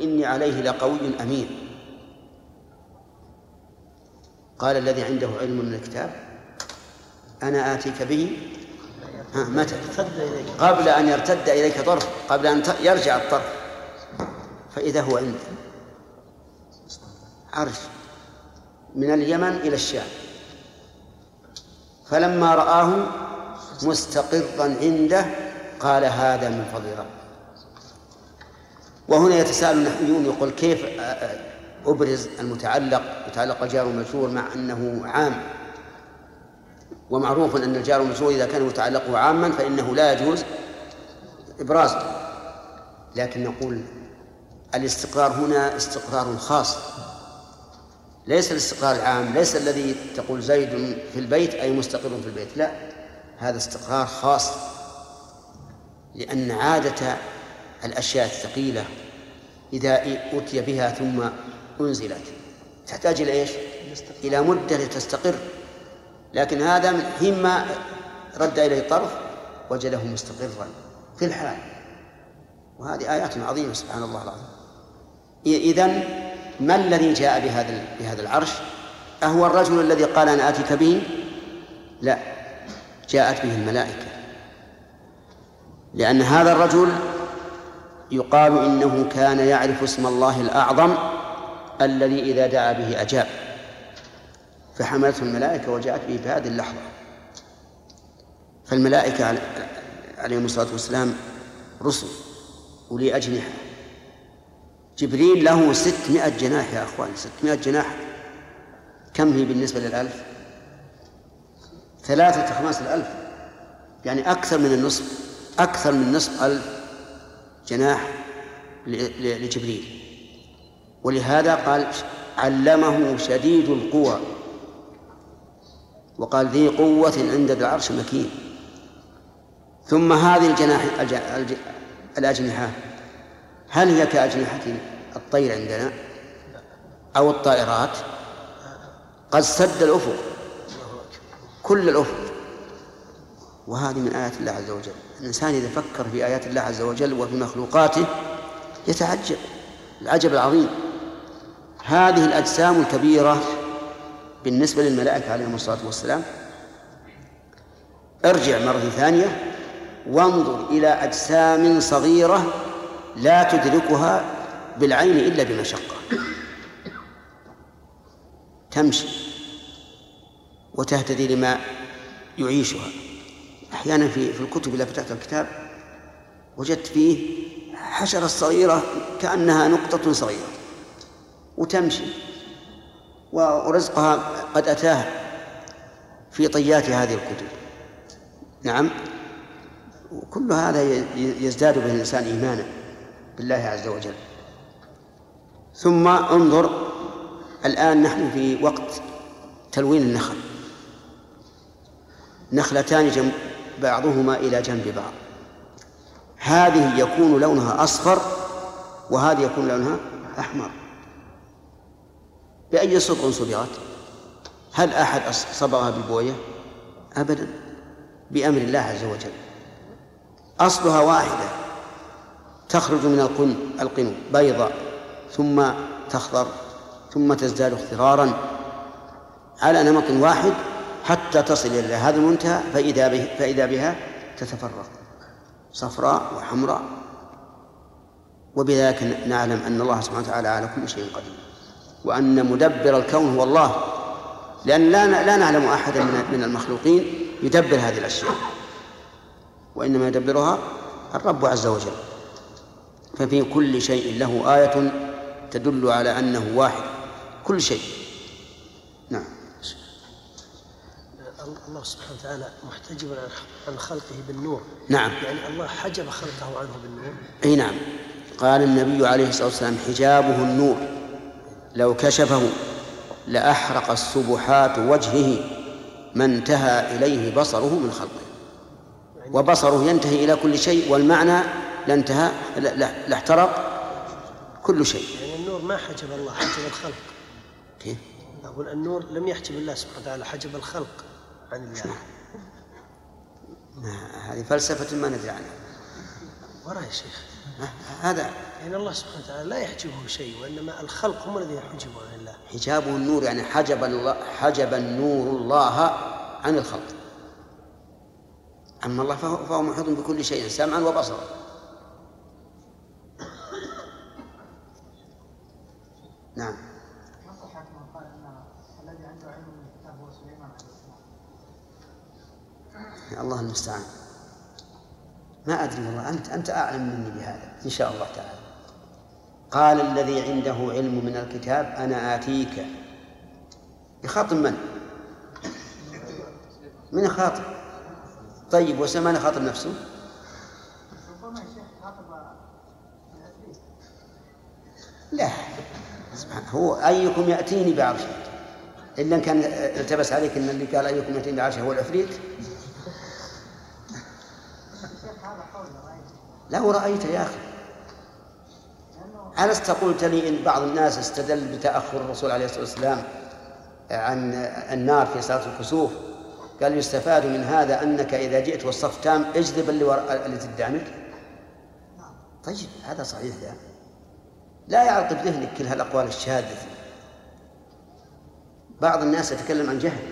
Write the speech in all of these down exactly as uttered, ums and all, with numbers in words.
وإني عليه لقوي أمين. قال الذي عنده علم من الكتاب أنا آتيك به ها متى؟ قبل أن يرتد إليك طرف، قبل أن يرجع الطرف، فإذا هو عنده عرش من اليمن إلى الشام. فلما رآه مستقرا عنده قال هذا من فضل ربي. وهنا يتساءل النحويون يقول كيف أبرز المتعلق متعلق الجار والمجرور مع أنه عام؟ ومعروف أن الجار والمجرور إذا كان متعلقه عاما فإنه لا يجوز إبرازه، لكن نقول الاستقرار هنا استقرار خاص، ليس الاستقرار العام، ليس الذي تقول زيد في البيت أي مستقر في البيت، لا، هذا استقرار خاص، لأن عادة الأشياء الثقيلة إذا أتي بها ثم أنزلت تحتاج إلى إيش؟ إلى مدة لتستقر، لكن هذا من حين ما رد إليه طرف وجده مستقرا في الحال. وهذه آيات عظيمة سبحان الله العظيم. إذن ما الذي جاء بهذا بهذا العرش؟ أهو الرجل الذي قال أنا آتيك به؟ لا، جاءت به الملائكة، لأن هذا الرجل يقال إنه كان يعرف اسم الله الأعظم الذي إذا دعا به أجاب، فحملته الملائكة وجاءت به في هذه اللحظة. فالملائكة عليهم الصلاة والسلام رسل أولي أجنحة. جبريل له ستمائة جناح يا أخوان، ستمائة جناح كم هي بالنسبة للألف؟ ثلاثة خماس الألف، يعني أكثر من النصف، أكثر من نصف ألف جناح لجبريل. ولهذا قال علمه شديد القوى، وقال ذي قوة عند ذي العرش مكين. ثم هذه الجناح الأجنحة هل هي كأجنحة الطير عندنا أو الطائرات؟ قد سد الأفق، كل الأفق. وهذه من آيات الله عز وجل. الإنسان إذا فكر في آيات الله عز وجل وفي مخلوقاته يتعجب العجب العظيم. هذه الأجسام الكبيرة بالنسبة للملائكة عليهم الصلاة والسلام، ارجع مرة ثانية وانظر إلى أجسام صغيرة لا تدركها بالعين إلا بمشقة، تمشي وتهتدي لما يعيشها. أحيانا في في الكتب إذا فتحت الكتاب وجدت فيه حشرة صغيرة كأنها نقطة صغيرة وتمشي، ورزقها قد أتاها في طيات هذه الكتب. نعم، وكل هذا يزداد به الإنسان إيمانا بالله عز وجل. ثم انظر الآن نحن في وقت تلوين النخل، نخلتان جنب بعضهما إلى جنب بعض، هذه يكون لونها أصفر وهذه يكون لونها أحمر. بأي صبغ صبغت؟ هل أحد صبغها ببوية؟ أبدا، بأمر الله عز وجل. أصلها واحدة، تخرج من القن القنو بيضاء ثم تخضر ثم تزداد اخضرارا على نمط واحد حتى تصل إلى هذا المنتهى، فإذا, به فإذا بها تتفرق صفراء وحمراء. وبذلك نعلم أن الله سبحانه وتعالى على كل شيء قدير، وأن مدبر الكون هو الله، لأن لا لا نعلم أحدا من المخلوقين يدبر هذه الأشياء، وإنما يدبرها الرب عز وجل. ففي كل شيء له آية تدل على أنه واحد، كل شيء. نعم. الله سبحانه وتعالى محتجب عن خلقه بالنور. نعم، يعني الله حجب خلقه عنه بالنور. أي نعم. قال النبي عليه الصلاة والسلام حجابه النور، لو كشفه لأحرق السبحات وجهه ما انتهى إليه بصره من خلقه. وبصره ينتهي إلى كل شيء، والمعنى لانتهى لاحترق كل شيء. يعني النور ما حجب الله، حجب الخلق. كيف؟ أقول النور لم يحجب الله سبحانه وتعالى، حجب الخلق عن الله. هذه فلسفة ما ندري عنها. وراء يا شيخ هذا يعني الله سبحانه وتعالى لا يحجبه شيء، وإنما الخلق هم الذين يحجبون عن الله. حجابه النور، يعني حجب الله، حجب النور الله عن الخلق. أما الله فهو, فهو محيط بكل شيء سمعا وبصرا. نعم. الله المستعان، ما أدري والله، أنت أنت أعلم مني بهذا إن شاء الله تعالى. قال الذي عنده علم من الكتاب أنا آتيك. يخاطب من؟ من يخاطب؟ طيب وسمعنا خاطب نفسه؟ لا سبحانه، هو أيكم يأتيني بعرشه، إلا إن كان التبس عليك إن اللي قال أيكم يأتيني بعرشه هو العفريت. لا ورأيت يا أخي، ألست قلت لي إن بعض الناس استدل بتأخر الرسول عليه الصلاة والسلام عن النار في صلاة الكسوف، قال يستفاد من هذا أنك إذا جئت والصف تام اجذب اللي وراء اللي تدعمك. طيب هذا صحيح، لا لا يعرقب ذهنك كل هالأقوال الشاذة. بعض الناس يتكلم عن جهل،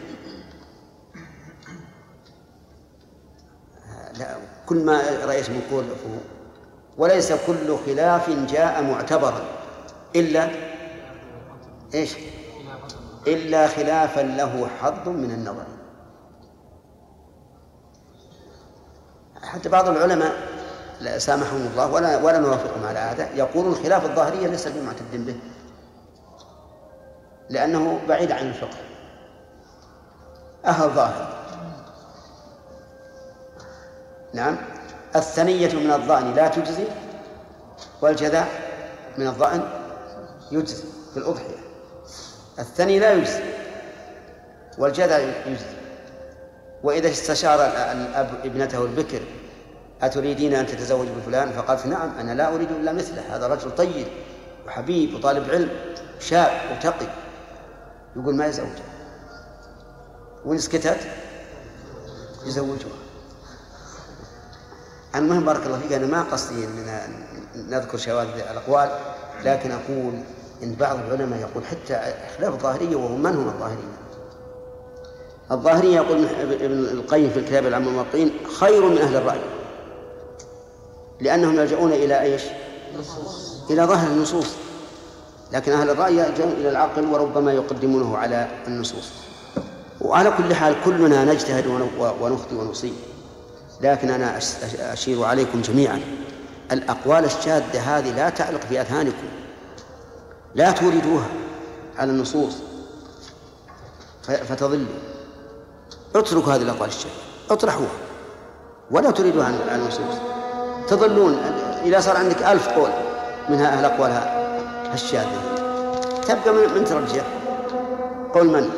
لا كل ما رأيت من قول أفوه. وليس كل خلاف جاء معتبرا إلا إيش؟ إلا خلافا له حظ من النظر. حتى بعض العلماء لا سامحهم الله ولا ولا نوافقهم على هذا، يقولون خلاف الظاهرية ليس بمعتد به لأنه بعيد عن الفقه. أهل ظاهر. نعم. الثنية من الضأن لا تجزي، والجذع من الضأن يجزي في الأضحية. الثني لا يجزي والجذع يجزي. وإذا استشار الأب ابنته البكر أتريدين أن تتزوج بفلان، فقالت نعم أنا لا أريد إلا مثله، هذا رجل طيب وحبيب وطالب علم شاب وتقي، يقول ما يزوجها، وإن سكتت يزوجها. المهم بارك الله فيك، أنا ما قصدي أننا نذكر شواذ الأقوال، لكن أقول إن بعض العلماء يقول حتى خلاف الظاهرية، وهم من هم الظاهرية؟ الظاهرية يقول ابن القيم في الكتاب العام الموقعين خير من أهل الرأي، لأنهم يلجؤون إلى إيش؟ إلى ظاهر النصوص، لكن أهل الرأي يلجؤون إلى العقل وربما يقدمونه على النصوص. وعلى كل حال كلنا نجتهد ونخطئ ونصيب، لكن أنا أشير عليكم جميعا الأقوال الشاذة هذه لا تعلق في أذهانكم، لا توردوها على النصوص فتضلوا. اتركوا هذه الأقوال الشاذة، اطرحوها ولا تريدوها على النصوص، تضلون. إذا صار عندك ألف قول منها الأقوال الشاذة تبقى من, من ترجح قول من؟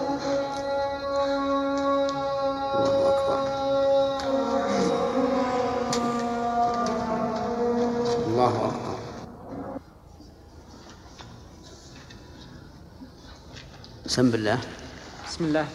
الله أكبر. بسم الله. بسم الله.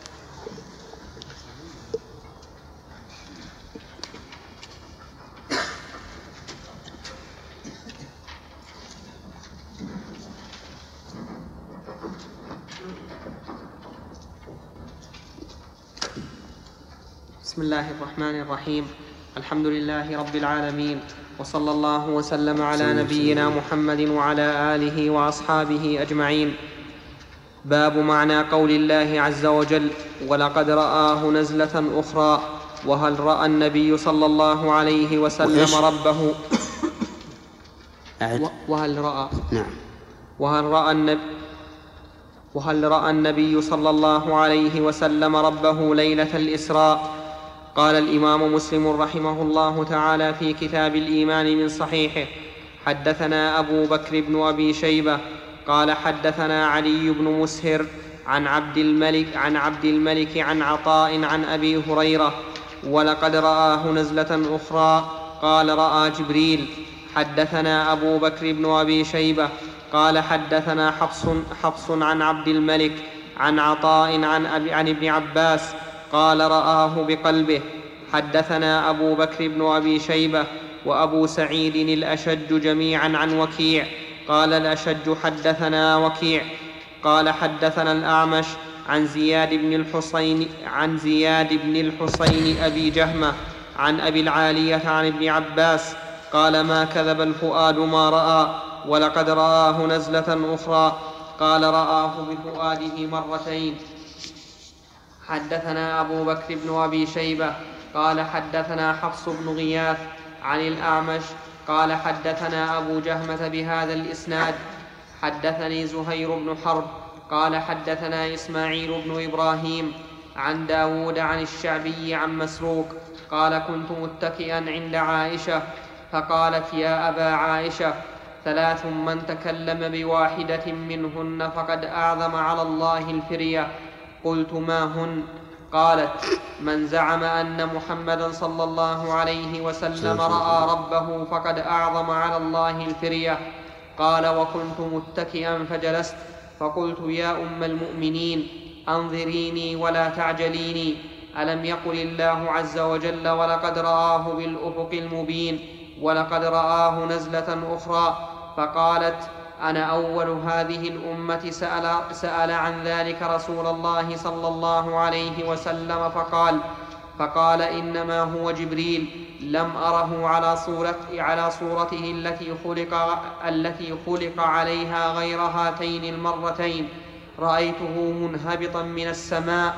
بسم الله الرحمن الرحيم. الحمد لله رب العالمين، وصلى الله وسلم على نبينا محمد وعلى آله وأصحابه أجمعين. باب معنى قول الله عز وجل: ولقد رآه نزلة أخرى. وهل رأى النبي صلى الله عليه وسلم ربه؟ وهل رأى نعم وهل رأى النبي وهل رأى النبي صلى الله عليه وسلم ربه ليلة الإسراء؟ قال الإمام مسلم رحمه الله تعالى في كتاب الإيمان من صحيحه: حدثنا أبو بكر بن أبي شيبة قال حدثنا علي بن مسهر عن عبد الملك عن عبد الملك عن عطاء عن أبي هريرة: ولقد رآه نزلة أخرى. قال: رأى جبريل. حدثنا أبو بكر بن أبي شيبة قال حدثنا حفص, حفص عن عبد الملك عن عطاء عن, أبي عن ابن عباس قال: رآه بقلبه. حدثنا أبو بكر بن أبي شيبة وأبو سعيد الأشج جميعا عن وكيع. قال الأشج حدثنا وكيع قال حدثنا الأعمش عن زياد بن الحسين عن زياد بن الحسين أبي جهمة عن أبي العالية عن ابن عباس قال ما كذب الفؤاد ما رأى ولقد رآه نزلة أخرى. قال رآه بفؤاده مرتين. حدثنا أبو بكر بن أبي شيبة قال حدثنا حفص بن غياث عن الأعمش قال حدثنا أبو جهمة بهذا الإسناد. حدثني زهير بن حرب قال حدثنا إسماعيل بن إبراهيم عن داود عن الشعبي عن مسروق قال كنت متكئا عند عائشة فقالت يا أبا عائشة ثلاث من تكلم بواحدة منهن فقد أعظم على الله الفرية. قلت ما هن؟ قالت من زعم أن محمدا صلى الله عليه وسلم رأى ربه فقد أعظم على الله الفرية. قال وكنت متكئا فجلست فقلت يا أم المؤمنين أنظريني ولا تعجليني، ألم يقل الله عز وجل ولقد رآه بالأفق المبين ولقد رآه نزلة أخرى؟ فقالت أنا أول هذه الأمة سأل, سأل عن ذلك رسول الله صلى الله عليه وسلم فقال فقال إنما هو جبريل لم أره على صورته, على صورته التي خلق, التي خلق عليها غير هاتين المرتين. رأيته منهبطا من السماء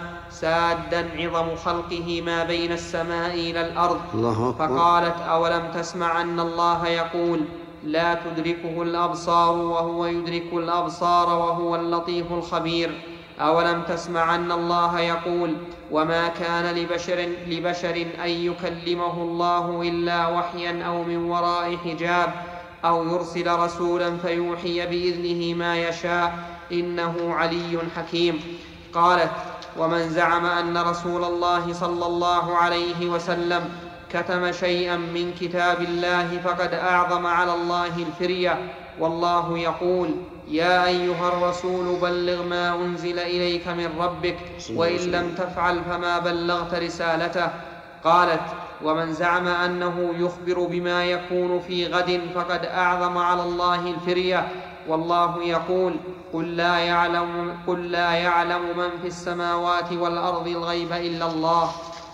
سادا عظم خلقه ما بين السماء إلى الأرض. فقالت أولم تسمع أن الله يقول لا تدركه الأبصار وهو يدرك الأبصار وهو اللطيف الخبير؟ أولم تسمع أن الله يقول وما كان لبشر, لبشر أن يكلمه الله إلا وحيا أو من وراء حجاب أو يرسل رسولا فيوحي بإذنه ما يشاء إنه علي حكيم. قالت ومن زعم أن رسول الله صلى الله عليه وسلم كتم شيئا من كتاب الله فقد أعظم على الله الفرية، والله يقول يا أيها الرسول بلغ ما أنزل إليك من ربك وإن لم تفعل فما بلغت رسالته. قالت ومن زعم أنه يخبر بما يكون في غد فقد أعظم على الله الفرية، والله يقول قل لا يعلم, قل لا يعلم من في السماوات والأرض الغيب إلا الله.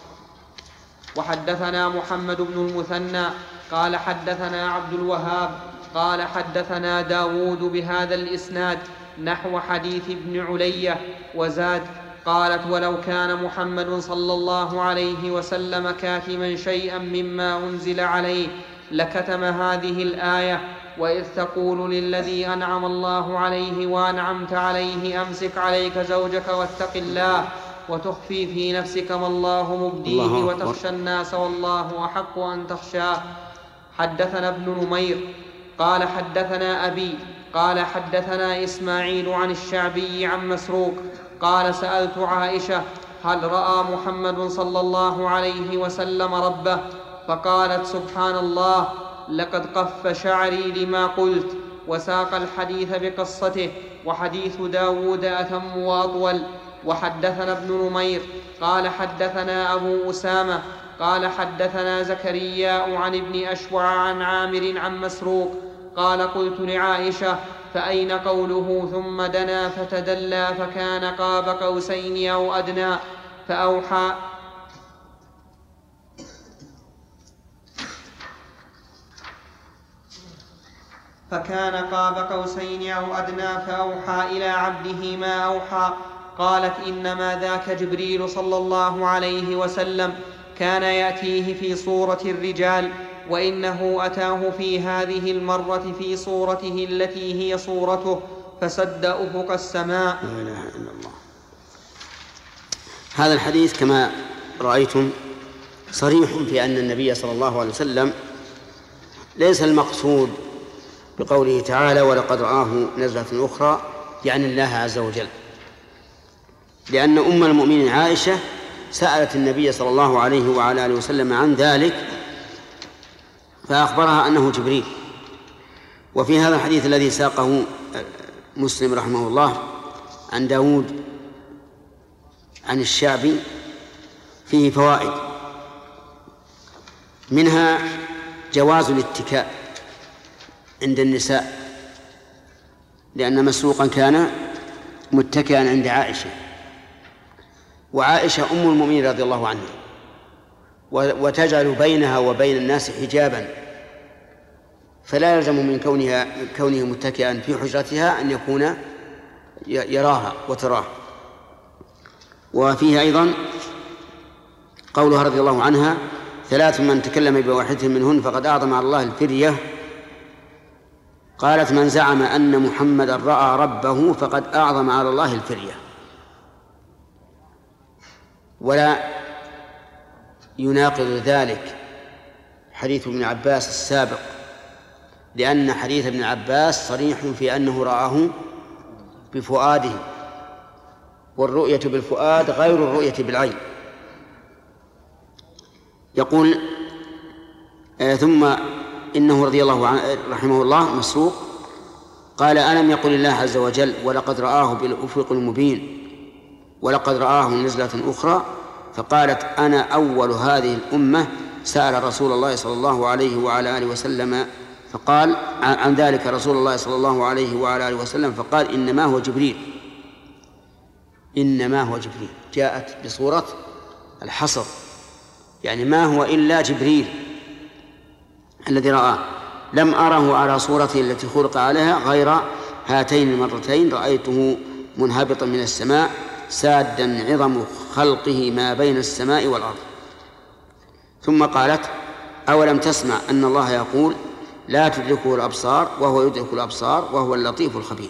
وحدثنا محمد بن المثنى قال حدثنا عبد الوهاب قال حدثنا داود بهذا الإسناد نحو حديث ابن علية وزاد. قالت ولو كان محمد صلى الله عليه وسلم كاتما شيئا مما أنزل عليه لكتم هذه الآية وإذ تقول للذي أنعم الله عليه وأنعمت عليه أمسك عليك زوجك واتق الله وتخفي في نفسك ما الله مبديه وتخشى الناس والله أحق أن تخشاه. حدثنا ابن نمير قال حدثنا أبي قال حدثنا إسماعيل عن الشعبي عن مسروق قال سألت عائشة هل رأى محمد صلى الله عليه وسلم ربه؟ فقالت سبحان الله لقد قف شعري لما قلت. وساق الحديث بقصته وحديث داود أتم وأطول. وحدثنا ابن نمير قال حدثنا أبو أسامة قال حدثنا زكريا عن ابن أشوع عن عامر عن مسروق قال قلت لعائشة فأين قوله ثم دنا فتدلى فكان قاب قوسين أو أدنى فأوحى فكان قاب قوسين أو أدنى فأوحى إلى عبده ما أوحى. قالت إنما ذاك جبريل صلى الله عليه وسلم كان يأتيه في صورة الرجال وإنه أتاه في هذه المرة في صورته التي هي صورته فسد أفق السماء. لا إله إلا الله. هذا الحديث كما رأيتم صريح في أن النبي صلى الله عليه وسلم ليس المقصود بقوله تعالى ولقد رآه نزلة أخرى يعني الله عز وجل، لأن أم المؤمنين عائشة سألت النبي صلى الله عليه وعلى آله وسلم عن ذلك فأخبرها أنه جبريل. وفي هذا الحديث الذي ساقه مسلم رحمه الله عن داود عن الشعبي فيه فوائد، منها جواز الاتكاء عند النساء، لأن مسروقا كان متكئا عند عائشة، وعائشة أم المؤمنين رضي الله عنها، وتجعل بينها وبين الناس حجابا، فلا يلزم من كونها كونه متكئا في حجرتها أن يكون يراها وتراه. وفيه أيضا قولها رضي الله عنها: ثلاث من تكلم بواحدة منهن فقد أعظم على الله الفرية. قالت: من زعم أن محمدا رأى ربه فقد أعظم على الله الفرية. ولا يناقض ذلك حديث ابن عباس السابق، لأن حديث ابن عباس صريح في أنه رآه بفؤاده، والرؤية بالفؤاد غير الرؤية بالعين. يقول آه ثم إنه رضي الله عنه رحمه الله مسروق قال: ألم يقل الله عز وجل: ولقد رآه بالأفق المبين، ولقد رآه نزلة أخرى. فقالت: أنا أول هذه الأمة سأل رسول الله صلى الله عليه وعلى آله وسلم فقال عن ذلك رسول الله صلى الله عليه وعلى آله وسلم فقال: إنما هو جبريل. إنما هو جبريل جاءت بصورة الحصر، يعني ما هو إلا جبريل الذي رآه. لم أره على صورته التي خلق عليها غير هاتين المرتين، رأيته منهبطا من السماء سادا عظم خلقه ما بين السماء والأرض. ثم قالت: أولم تسمع أن الله يقول: لا تدركه الأبصار وهو يدرك الأبصار وهو اللطيف الخبير.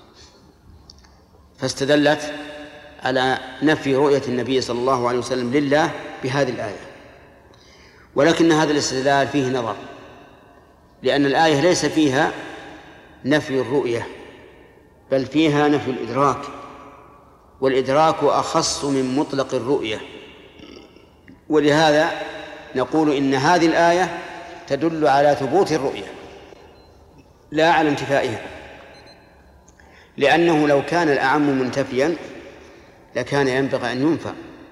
فاستدلت على نفي رؤية النبي صلى الله عليه وسلم لله بهذه الآية، ولكن هذا الاستدلال فيه نظر، لأن الآية ليس فيها نفي الرؤية بل فيها نفي الإدراك، والإدراك أخص من مطلق الرؤية. ولهذا نقول إن هذه الآية تدل على ثبوت الرؤية لا على انتفائها، لأنه لو كان الأعم منتفيا لكان ينبغي أن ينفى،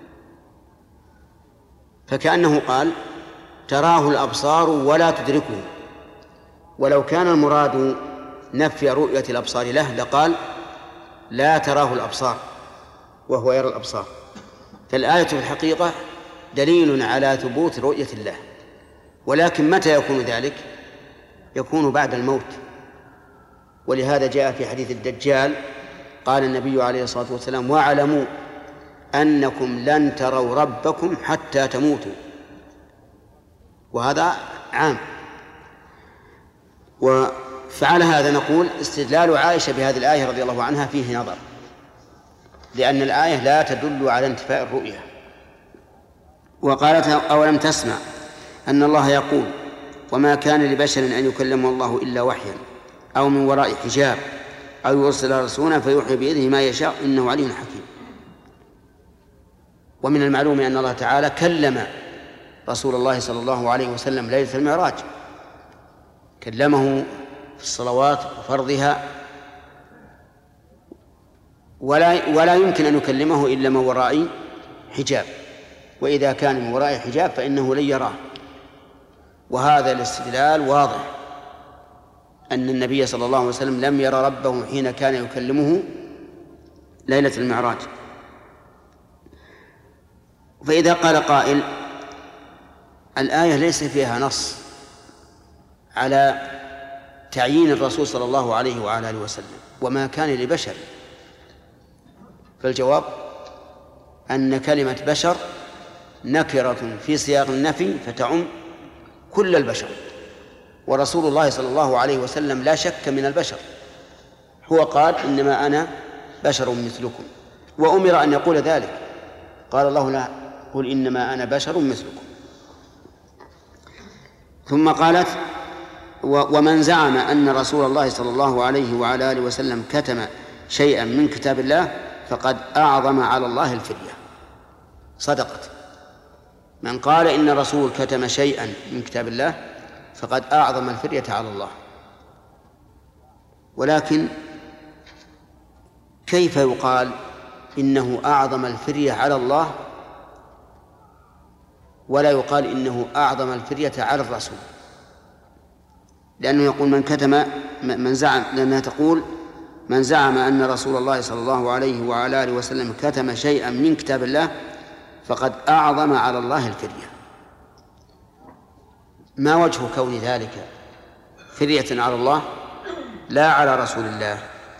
فكأنه قال: تراه الأبصار ولا تدركه. ولو كان المراد نفي رؤية الأبصار له لقال: لا تراه الأبصار وهو يرى الأبصار. فالآية في الحقيقة دليل على ثبوت رؤية الله، ولكن متى يكون ذلك؟ يكون بعد الموت. ولهذا جاء في حديث الدجال قال النبي عليه الصلاة والسلام: واعلموا أنكم لن تروا ربكم حتى تموتوا. وهذا عام. وفعل هذا نقول استدلال عائشة بهذه الآية رضي الله عنها فيه نظر، لأن الآية لا تدل على انتفاء الرؤية. وقالت: أولم تسمع أن الله يقول: وما كان لبشر أن يكلمه الله إلا وحيا أو من وراء حجاب أو يرسل رسولا فيوحي بإذنه ما يشاء إنه علي حكيم. ومن المعلوم أن الله تعالى كلم رسول الله صلى الله عليه وسلم ليلة المعراج، كلمه في الصلوات وفرضها، ولا ولا يمكن أن يكلمه إلا من وراء حجاب، وإذا كان من وراء حجاب فإنه لن يراه. وهذا الاستدلال واضح أن النبي صلى الله عليه وسلم لم يرى ربه حين كان يكلمه ليلة المعراج. فإذا قال قائل: الآية ليس فيها نص على تعيين الرسول صلى الله عليه وعلى آله وسلم وما كان لبشر، فالجواب أن كلمة بشر نكرة في سياق النفي فتعم كل البشر، ورسول الله صلى الله عليه وسلم لا شك من البشر، هو قال: إنما أنا بشر مثلكم، وأمر أن يقول ذلك، قال الله: لا، قل إنما أنا بشر مثلكم. ثم قالت: ومن زعم أن رسول الله صلى الله عليه وعلى آله وسلم كتم شيئا من كتاب الله فقد أعظم على الله الفرية. صدقت. من قال إن الرسول كتم شيئا من كتاب الله فقد أعظم الفرية على الله. ولكن كيف يقال إنه أعظم الفرية على الله ولا يقال إنه أعظم الفرية على الرسول؟ لأنه يقول من كتم من زعم، لأنها تقول من زعم أن رسول الله صلى الله عليه وعلى آله وسلم كتم شيئا من كتاب الله فقد أعظم على الله الفرية. ما وجه كون ذلك فرية على الله لا على رسول الله؟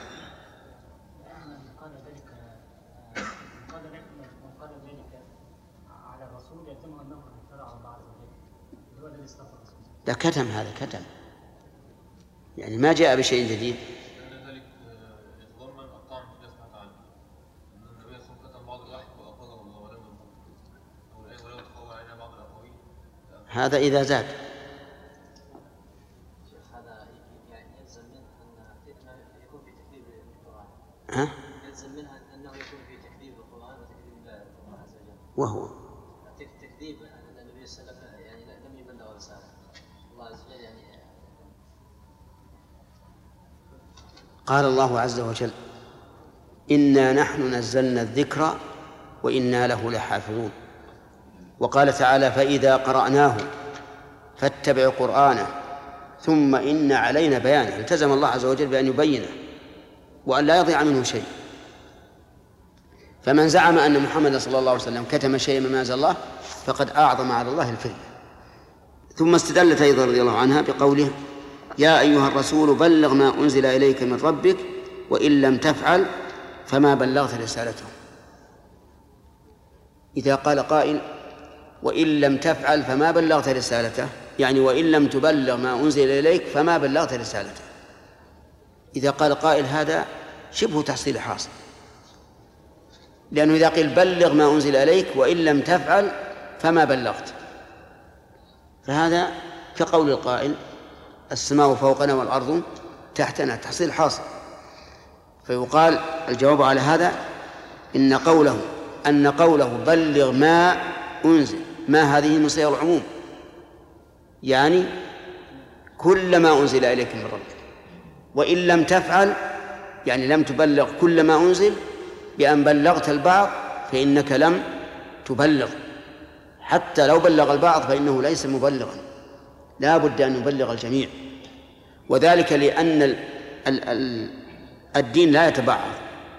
لا كتم، هذا كتم يعني ما جاء بشيء جديد. ذلك يتضمن الطعن في الله سبحانه وتعالى ان النبي صلى الله عليه وسلم كتم بعض الوحي واخرجه الله ولم ينطق ولو تقوى علينا بعض الاقاويل. هذا اذا زاد. هذا يعني يلزم منه ان يكون في تكذيب القران. ها؟ يلزم منها انه يكون في تكذيب القران وتكذيب الله عز وجل. وهو تكذيب ان النبي صلى الله عليه وسلم يعني لم يبلغ رساله الله عز وجل. يعني قال الله عز وجل إنا نحن نزلنا الذكر وإنا له لحافظون. وقال تعالى فإذا قرأناه فاتبع قرآنه ثم إن علينا بيانه. التزم الله عز وجل بأن يبينه وأن لا يضيع منه شيء. فمن زعم أن محمد صلى الله عليه وسلم كتم شيئا مما أنزل الله فقد أعظم على الله الفرية. ثم استدلت أيضا رضي الله عنها بقوله يا أيها الرسول بلغ ما أنزل إليك من ربك وإن لم تفعل فما بلغت رسالته. إذا قال قائل وإن لم تفعل فما بلغت رسالته، يعني وإن لم تبلغ ما أنزل إليك فما بلغت رسالته. إذا قال قائل هذا شبه تحصيل حاصل، لأنه إذا قيل بلغ ما أنزل إليك وإن لم تفعل فما بلغت، فهذا كقول القائل السماء فوقنا والأرض تحتنا، تحصيل حاصل. فيقال الجواب على هذا إن قوله أن قوله بلغ ما أنزل، ما هذه من صيغ العموم، يعني كل ما أنزل إليك من ربك. وإن لم تفعل يعني لم تبلغ كل ما أنزل، بأن بلغت البعض فإنك لم تبلغ. حتى لو بلغ البعض فإنه ليس مبلغا، لا بد أن يبلغ الجميع. وذلك لأن ال ال ال الدين لا يتبعض،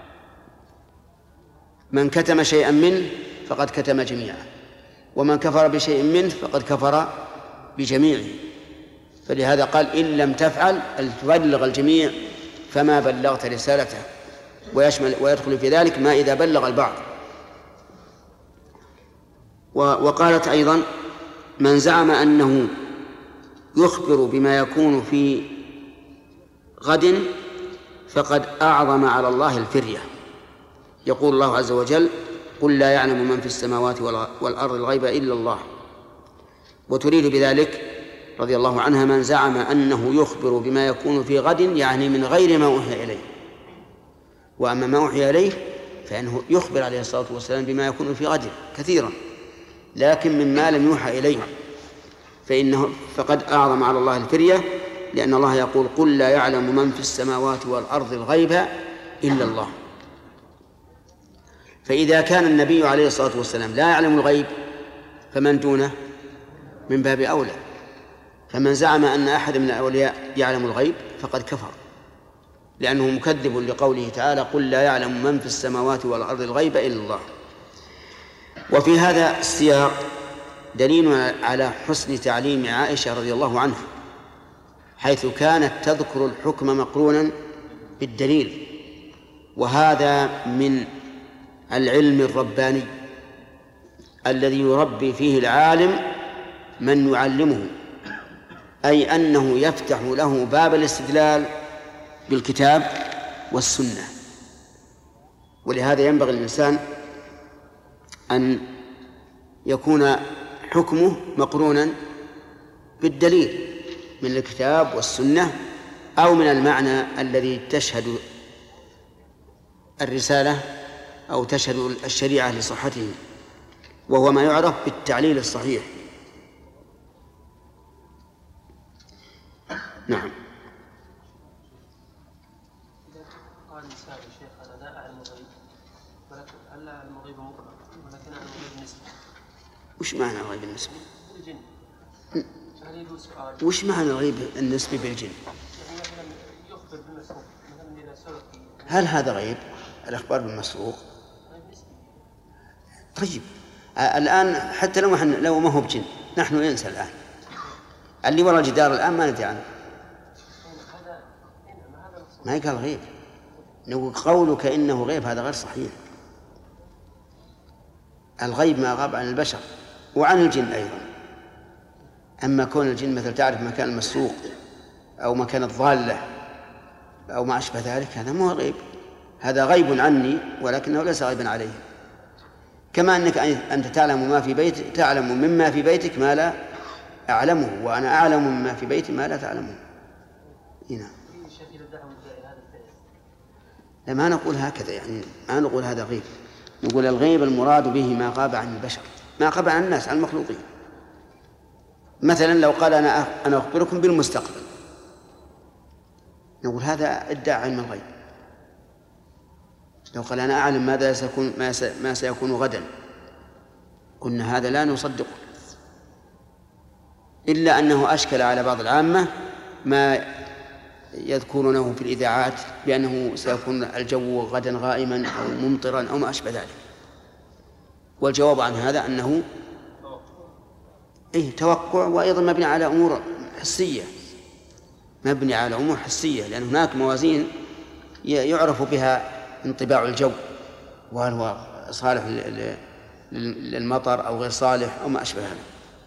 من كتم شيئا منه فقد كتم جميعا، ومن كفر بشيء منه فقد كفر بجميعه. فلهذا قال إن لم تفعل تبلغ الجميع فما بلغت رسالته، ويشمل ويدخل في ذلك ما إذا بلغ البعض. وقالت أيضا من زعم أنه يخبر بما يكون في غد فقد أعظم على الله الفرية. يقول الله عز وجل قل لا يعلم من في السماوات والأرض الغيب إلا الله. وتريد بذلك رضي الله عنها من زعم أنه يخبر بما يكون في غد، يعني من غير ما أوحي إليه. وأما ما أوحي إليه فإنه يخبر عليه الصلاة والسلام بما يكون في غد كثيرا، لكن مما لم يوحى إليه فإنه فقد أعظم على الله الفرية، لأن الله يقول قل لا يعلم من في السماوات والأرض الغيب إلا الله. فإذا كان النبي عليه الصلاة والسلام لا يعلم الغيب فمن دونه من باب أولى. فمن زعم أن أحد من الأولياء يعلم الغيب فقد كفر، لأنه مكذب لقوله تعالى قل لا يعلم من في السماوات والأرض الغيب إلا الله. وفي هذا السياق دليل على حسن تعليم عائشة رضي الله عنها، حيث كانت تذكر الحكم مقرونا بالدليل، وهذا من العلم الرباني الذي يربي فيه العالم من يعلمه، أي أنه يفتح له باب الاستدلال بالكتاب والسنة. ولهذا ينبغي الإنسان أن يكون حكمه مقرونا بالدليل من الكتاب والسنة، أو من المعنى الذي تشهد الرسالة أو تشهد الشريعة لصحته، وهو ما يعرف بالتعليل الصحيح. نعم. إذا قال الإنسان يا شيخ أنا لا أعلم الغيب، ولكن لا أعلم الغيب مطلقا، ولكن أعلم الغيب بالنسبة. وش معنى الغيب بالنسبة؟ الجن. وش معنى الغيب النسبي بالجن؟ هل هذا غيب الأخبار بالمسروق؟ طيب الآن حتى لو لو ما هو بجن نحن ننسى الآن اللي وراء الجدار الآن ما ندري عنه، ما يقال غيب. نقول قولك إنه غيب هذا غير صحيح. الغيب ما غاب عن البشر وعن الجن أيضا. أما كون الجن مثل تعرف مكان المسروق أو مكان الضالة أو ما أشبه ذلك هذا مو غيب، هذا غيب عني ولكنه ليس غيبا عليه. كما أنك أنت تعلم ما في بيت تعلم مما في بيتك ما لا أعلمه، وأنا أعلم مما في بيتي ما لا تعلمه. هنا ما نقول هكذا، يعني ما نقول هذا غيب، نقول الغيب المراد به ما غاب عن البشر، ما غاب عن الناس، عن المخلوقين. مثلا لو قال أنا أنا أخبركم بالمستقبل نقول هذا ادعى علم الغيب. لو قال أنا أعلم ماذا سيكون ما سيكون غدا قلنا هذا لا نصدقه، إلا أنه أشكل على بعض العامة ما يذكرونه في الإذاعات بأنه سيكون الجو غدا غائما أو ممطرا أو ما أشبه ذلك. والجواب عن هذا أنه إيه توقع، وأيضا مبني على أمور حسية، مبني على أمور حسية، لأن هناك موازين يعرف بها انطباع الجو وهل هو صالح للمطر أو غير صالح أو ما أشبه هذا.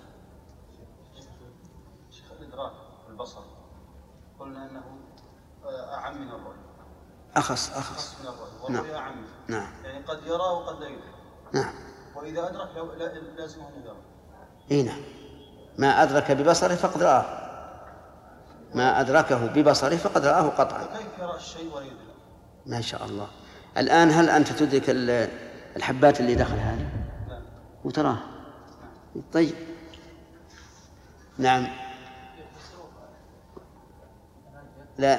شيخ الإدراك البصر قلنا أنه أعم من الرؤية، أخص أخص من الرؤية، والرؤية أعم. نعم. يعني قد يرى وقد لا يدرك. نعم. وإذا أدرك لازمه أن يدرك. إيه نعم. ما أدرك ببصره فقد رآه، ما أدركه ببصره فقد رآه قطعا. كيف يرى الشيء ولا يدرك؟ ما شاء الله. الآن هل أنت تدرك الحبات اللي دخل هذه وتراه؟ طيب نعم. لا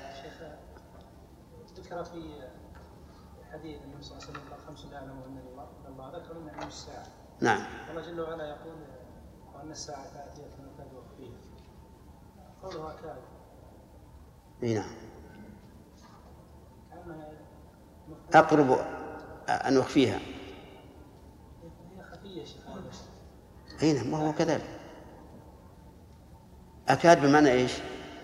ذكر في حديث النبي صلى الله عليه وسلم خمس لا يعلمهن الا الله، ذكر من علم الساعه. نعم. الله جل وعلا يقول وان الساعه تاتي كما كاد وفيه قولها كاد. اي نعم. أقرب أن أخفيها. هي خفية شيخ. أي نعم وهو كذلك. أكاد بمعنى إيش؟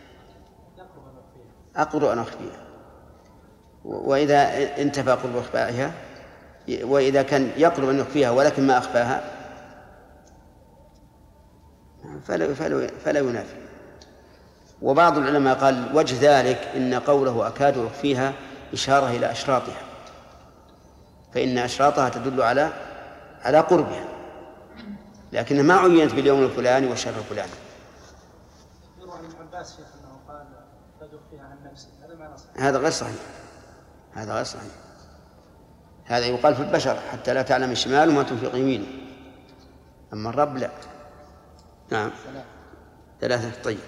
أقرب أن أخفيها. وإذا انتفى قرب إخفائها، وإذا كان يقرب أن يخفيها ولكن ما أخفاها فلا, فلا, فلا ينافي. وبعض العلماء قال وجه ذلك إن قوله أكاد أخفيها إشارة إلى أشراطها، فإن أشراطها تدل على على قربها، لكنها ما عينت باليوم الفلاني والشهر الفلاني. يروى عن ابن عباس شيخ أنه قال لا تخفيها عن نفسك، هذا معنى صحيح. هذا غير صحيح، هذا غير صحيح. هذا يقال في البشر حتى لا تعلم الشمال وما تنفق يمينه، أما الرب لا. نعم. ثلاثة. طيب.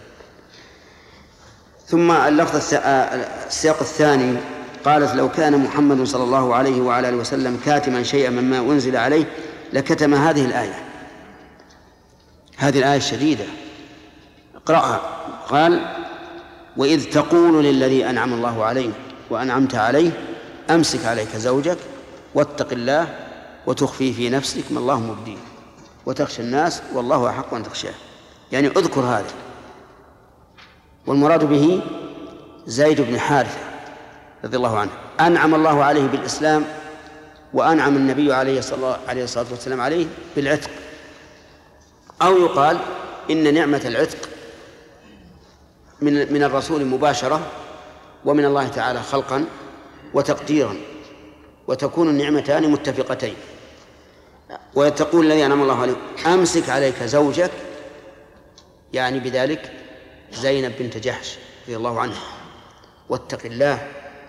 ثم اللفظ السياق الثاني قالت لو كان محمد صلى الله عليه وعلى آله وسلم كاتما شيئا مما أنزل عليه لكتم هذه الآية. هذه الآية الشديدة اقرأها. قال وإذ تقول للذي أنعم الله عليه وأنعمت عليه أمسك عليك زوجك واتق الله وتخفي في نفسك ما الله مبديه وتخشى الناس والله أحق أن تخشاه. يعني اذكر هذا. والمراد به زيد بن حارثة رضي الله عنه، أنعم الله عليه بالإسلام وأنعم النبي عليه الصلاة والسلام عليه بالعتق. أو يقال إن نعمة العتق من من الرسول مباشرة ومن الله تعالى خلقا وتقديرا، وتكون النعمتان متفقتين. وتقول الذي أنعم الله عليه أمسك عليك زوجك، يعني بذلك زينب بنت جحش رضي الله عنها، واتق الله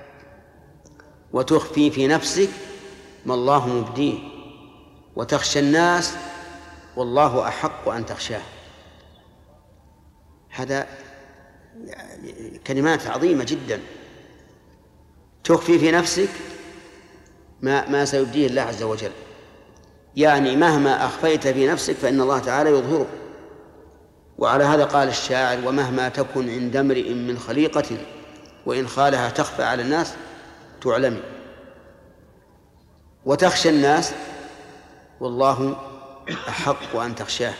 وتخفي في نفسك ما الله مبديه وتخشى الناس والله أحق أن تخشاه. هذا كلمات عظيمة جدا. تخفي في نفسك ما, ما سيبديه الله عز وجل، يعني مهما أخفيت في نفسك فإن الله تعالى يظهره وعلى هذا قال الشاعر: ومهما تكن عند امرئ من خليقة وإن خالها تخفى على الناس تعلمي. وتخشى الناس والله أحق أن تخشاه.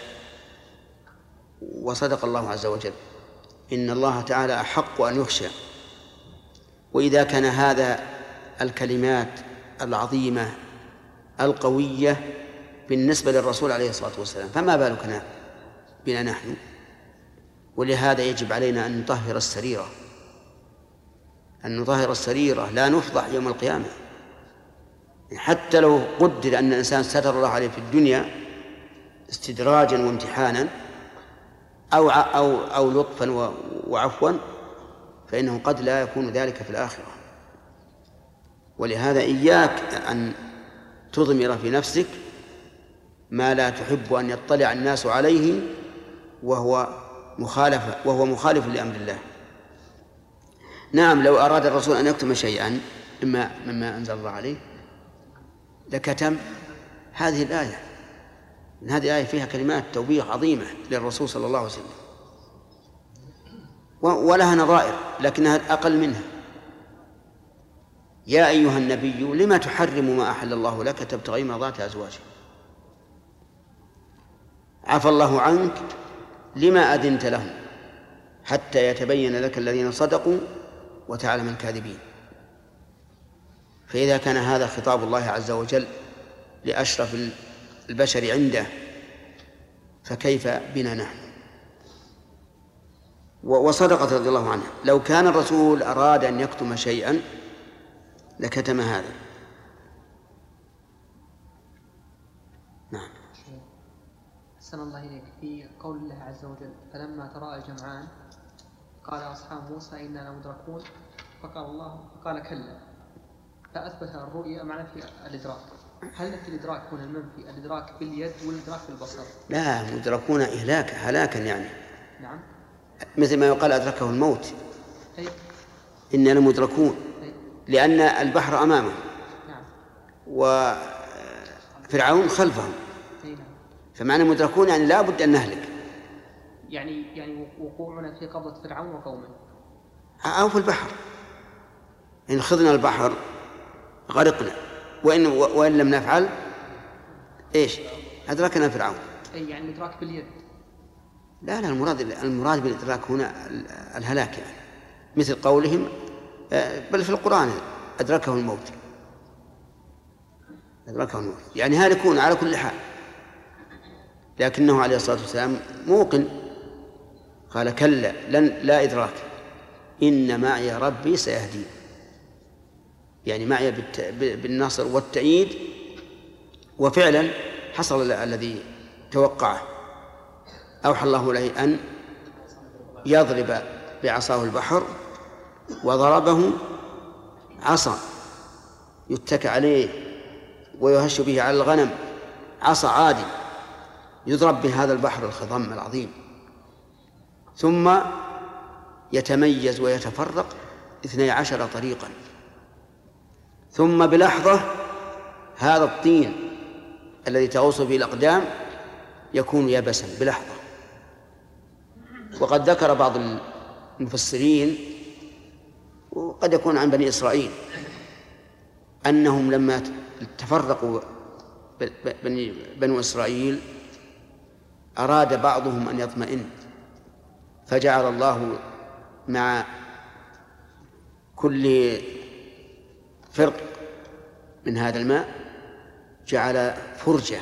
وصدق الله عز وجل: إن الله تعالى أحق أن يخشى. وإذا كان هذا الكلمات العظيمة القوية بالنسبة للرسول عليه الصلاة والسلام، فما بالك بنا نحن؟ ولهذا يجب علينا أن نطهر السريرة، أن نطهر السريرة، لا نفضح يوم القيامة. حتى لو قدر أن الإنسان ستر الله عليه في الدنيا استدراجا وامتحانا أو أو أو لطفا وعفوا، فإنه قد لا يكون ذلك في الآخرة. ولهذا إياك أن تضمر في نفسك ما لا تحب أن يطلع الناس عليه وهو مخالف وهو مخالف لأمر الله. نعم، لو أراد الرسول أن يكتم شيئا مما مما أنزل الله عليه لكتم هذه الآية. هذه الآية فيها كلمات توبيخ عظيمة للرسول صلى الله عليه وسلم، ولها نظائر لكنها أقل منها. يا أيها النبي لما تحرم ما أحل الله لك تبتغي مرضات أزواجك. عفى الله عنك لما أذنت لهم حتى يتبين لك الذين صدقوا وتعلم الكاذبين. فإذا كان هذا خطاب الله عز وجل لأشرف البشر عنده فكيف بنا نحن؟ وصدقت رضي الله عنها: لو كان الرسول أراد أن يكتم شيئا لكتم هذا. نعم. أحسن الله إليك. في قول الله عز وجل: فلما تراءى الجمعان قال أصحاب موسى إنا لمدركون فقال الله فقال كلا، فأثبت الرؤيا معنى في الإدراك. هل في الإدراك هنا المنفي الإدراك باليد والإدراك بالبصر؟ لا، مدركون إهلاكا هلاكا يعني. نعم. مثل ما يقال أدركه الموت. أي. إنا لمدركون. أي. لأن البحر أمامه. نعم. وفرعون خلفهم. أي نعم. فمعنى مدركون يعني لا بد أن نهلك. يعني يعني وقوعنا في قبضة فرعون وقومه أو في البحر. إن خذنا البحر غرقنا، وإن وإن لم نفعل إيش؟ أدركنا فرعون. أي يعني الإدراك باليد. لا لا المراد المراد بالإدراك هنا الهلاك يعني، مثل قولهم بل في القرآن أدركه الموت. أدركه الموت يعني هالكون على كل حال، لكنه عليه الصلاة والسلام موقن. قال كلا لن لا إدراك إن معي ربي سيهدين، يعني معي بالنصر والتأييد. وفعلا حصل الذي توقعه. أوحى الله إليه أن يضرب بعصاه البحر، وضربه عصا يتكى عليه ويهش به على الغنم، عصا عادي يضرب بهذا البحر الخضم العظيم، ثم يتميز ويتفرق اثني عشر طريقا، ثم بلحظة هذا الطين الذي تغوص به الأقدام يكون يبسا بلحظة. وقد ذكر بعض المفسرين وقد يكون عن بني إسرائيل أنهم لما تفرقوا بني بنو إسرائيل أراد بعضهم أن يطمئن، فجعل الله مع كل فرق من هذا الماء جعل فرجة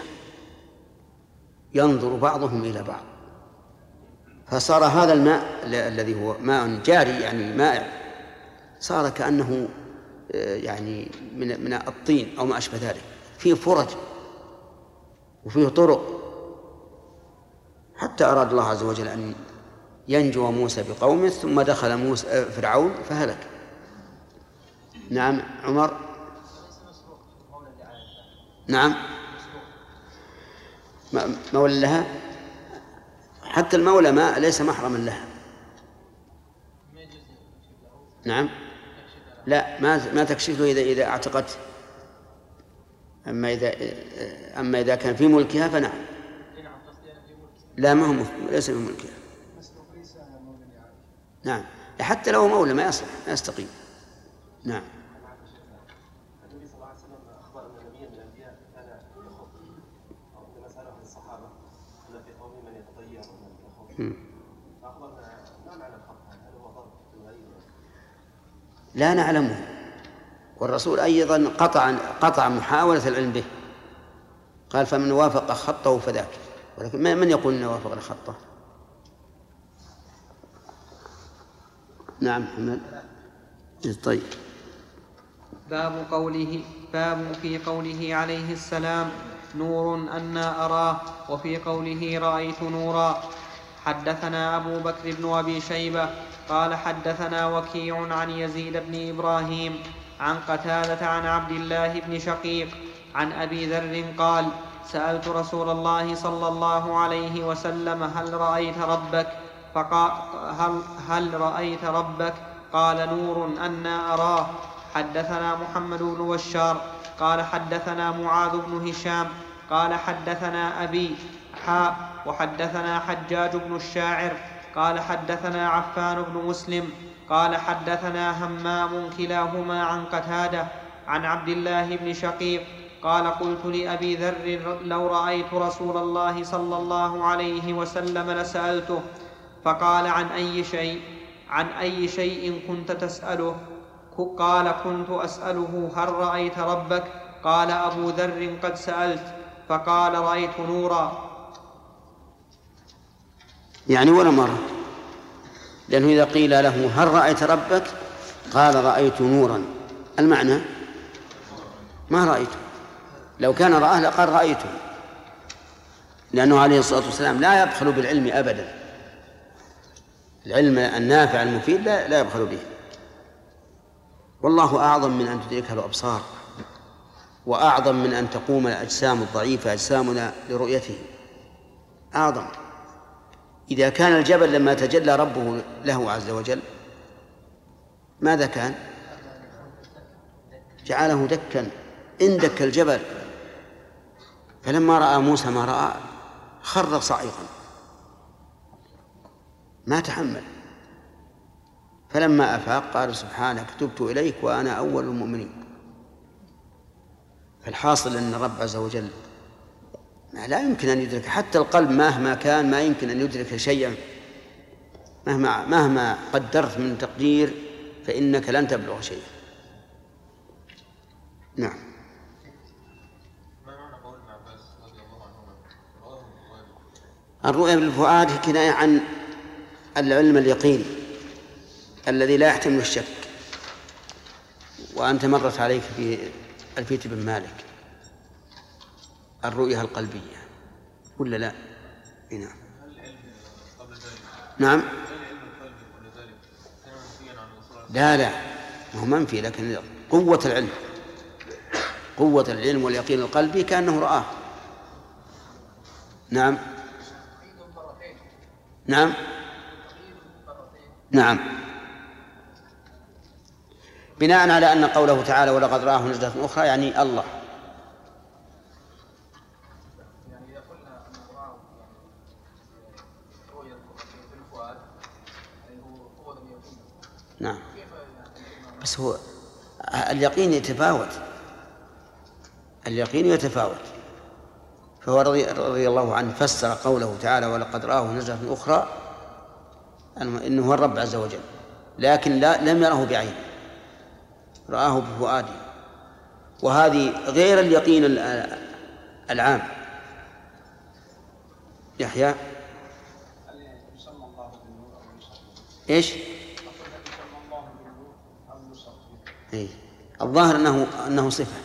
ينظر بعضهم إلى بعض، فصار هذا الماء الذي هو ماء جاري يعني مائع صار كأنه يعني من من الطين أو ما أشبه ذلك، فيه فرج وفيه طرق، حتى أراد الله عز وجل أن ينجو موسى بقومه ثم دخل موسى فرعون فهلك. نعم عمر. نعم مولى لها، حتى المولى ما ليس محرما لها. نعم لا ما ما تكشف له إذا إذا اعتقدت، أما إذا أما إذا كان في ملكها فنعم. لا ما هو ليس في ملكها. نعم، حتى لو مولى ما يصلح، ما يستقيم. نعم. النبي صلى الله عليه وسلم أخبر أن نبيا من الأنبياء كان يخط، أو عندما سأله عن الصحابة أن في قومهم من يتطير ومن يخط، فأخبرنا ما معنى الخط؟ هل هو ضرب بالغريب؟ لا نعلمه، والرسول أيضا قطع قطع محاولة العلم به، قال فمن وافق خطه فذاك، ولكن من يقول إنه وافق خطه؟ نعم محمد. طيب. باب قوله باب في قوله عليه السلام نور أنا أراه، وفي قوله رأيت نورا. حدثنا أبو بكر بن أبي شيبة قال حدثنا وكيع عن يزيد بن إبراهيم عن قتادة عن عبد الله بن شقيق عن أبي ذر قال سألت رسول الله صلى الله عليه وسلم هل رأيت ربك؟ فقال هل, هل رأيت ربك؟ قال نور أنا أراه. حدثنا محمد بن بشار قال حدثنا معاذ بن هشام قال حدثنا أبي حاء وحدثنا حجاج بن الشاعر قال حدثنا عفان بن مسلم قال حدثنا همام كلاهما عن قتادة عن عبد الله بن شقيق قال قلت لأبي ذر لو رأيت رسول الله صلى الله عليه وسلم لسألته، فقال عن أي شيء عن أي شيء كنت تسأله؟ قال كنت أسأله هل رأيت ربك؟ قال أبو ذر قد سألت، فقال رأيت نورا. يعني ولا مرة، لأنه إذا قيل له هل رأيت ربك قال رأيت نورا، المعنى ما رأيته، لو كان رآه لقال رأيته، لأنه عليه الصلاة والسلام لا يبخل بالعلم أبدا، العلم النافع المفيد لا, لا يبخل به. والله أعظم من أن تدركه الأبصار، وأعظم من أن تقوم الأجسام الضعيفة أجسامنا لرؤيته، أعظم. إذا كان الجبل لما تجلى ربه له عز وجل ماذا كان؟ جعله دكا، اندك الجبل، فلما رأى موسى ما رأى خر صعيقا ما تحمل، فلما أفاق قال سبحانك تبت إليك وأنا أول المؤمنين. فالحاصل أن الرب عز وجل لا يمكن أن يدرك، حتى القلب مهما كان ما يمكن أن يدرك شيئا، مهما مهما قدرت من تقدير فإنك لن تبلغ شيئا. نعم. ما معنى قول ابن عباس رضي الله عنهما الرؤيا بالفؤاد كناية عن العلم اليقين الذي لا يحتمل الشك، وأنت مرت عليك في ألفية بن مالك الرؤيا القلبية ولا لا؟ نعم. نعم. لا لا ما هو منفي، لكن قوة العلم قوة العلم واليقين القلبي كأنه رآه. نعم نعم نعم بناء على أن قوله تعالى ولقد رآه نزلة أخرى يعني الله. يعني إذا قلنا أن رآه رؤية بالفؤاد هو هو لم يكن. نعم. بس هو اليقين يتفاوت، اليقين يتفاوت، فهو رضي, رضي الله عنه فسر قوله تعالى ولقد رآه نزلة أخرى إنه هو الرب عز وجل، لكن لا لم يره بعينه، رآه بفؤاده، وهذه غير اليقين العام. يحيى إيش؟ إيه؟ الظاهر أنه أنه صفة،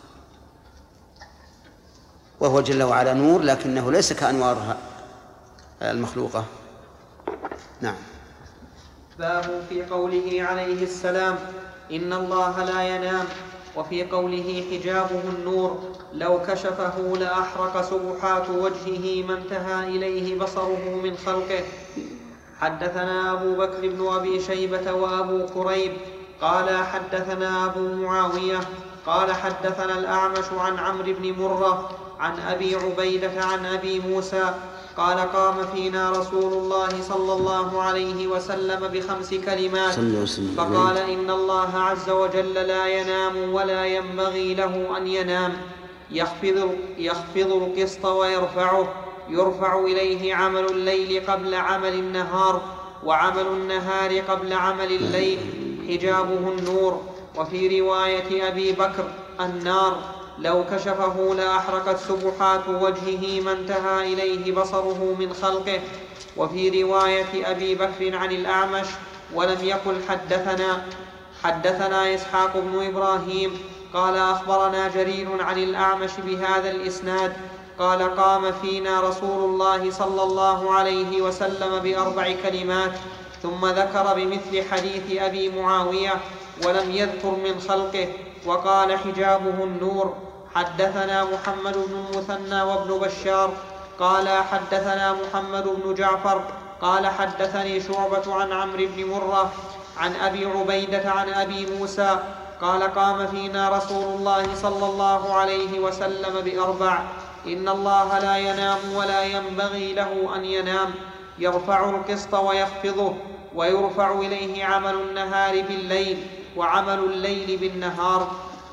وهو جل وعلا نور، لكنه ليس كأنوارها المخلوقة. نعم. باب في قوله عليه السلام إن الله لا ينام، وفي قوله حجابه النور لو كشفه لأحرق سبحات وجهه ما انتهى إليه بصره من خلقه. حدثنا أبو بكر بن أبي شيبة وأبو كريب قال حدثنا أبو معاوية قال حدثنا الأعمش عن عمرو بن مرة عن أبي عبيدة عن أبي موسى قال قام فينا رسول الله صلى الله عليه وسلم بخمس كلمات فقال إن الله عز وجل لا ينام ولا ينبغي له أن ينام يخفض, يخفض القسط ويرفعه يرفع إليه عمل الليل قبل عمل النهار وعمل النهار قبل عمل الليل حجابه النور. وفي رواية أبي بكر النار لو كشفه لأحرقت سبحات وجهه ما انتهى إليه بصره من خلقه. وفي رواية أبي بكر عن الأعمش ولم يقل حدثنا حدثنا إسحاق بن إبراهيم قال أخبرنا جرير عن الأعمش بهذا الإسناد قال قام فينا رسول الله صلى الله عليه وسلم بأربع كلمات ثم ذكر بمثل حديث أبي معاوية ولم يذكر من خلقه وقال حجابه النور. حدثنا محمد بن المثنى وابن بشار قال حدثنا محمد بن جعفر قال حدثني شعبة عن عمرو بن مرة عن أبي عبيدة عن أبي موسى قال قام فينا رسول الله صلى الله عليه وسلم بأربع إن الله لا ينام ولا ينبغي له أن ينام يرفع القسط ويخفضه ويرفع إليه عمل النهار بالليل وعمل الليل بالنهار.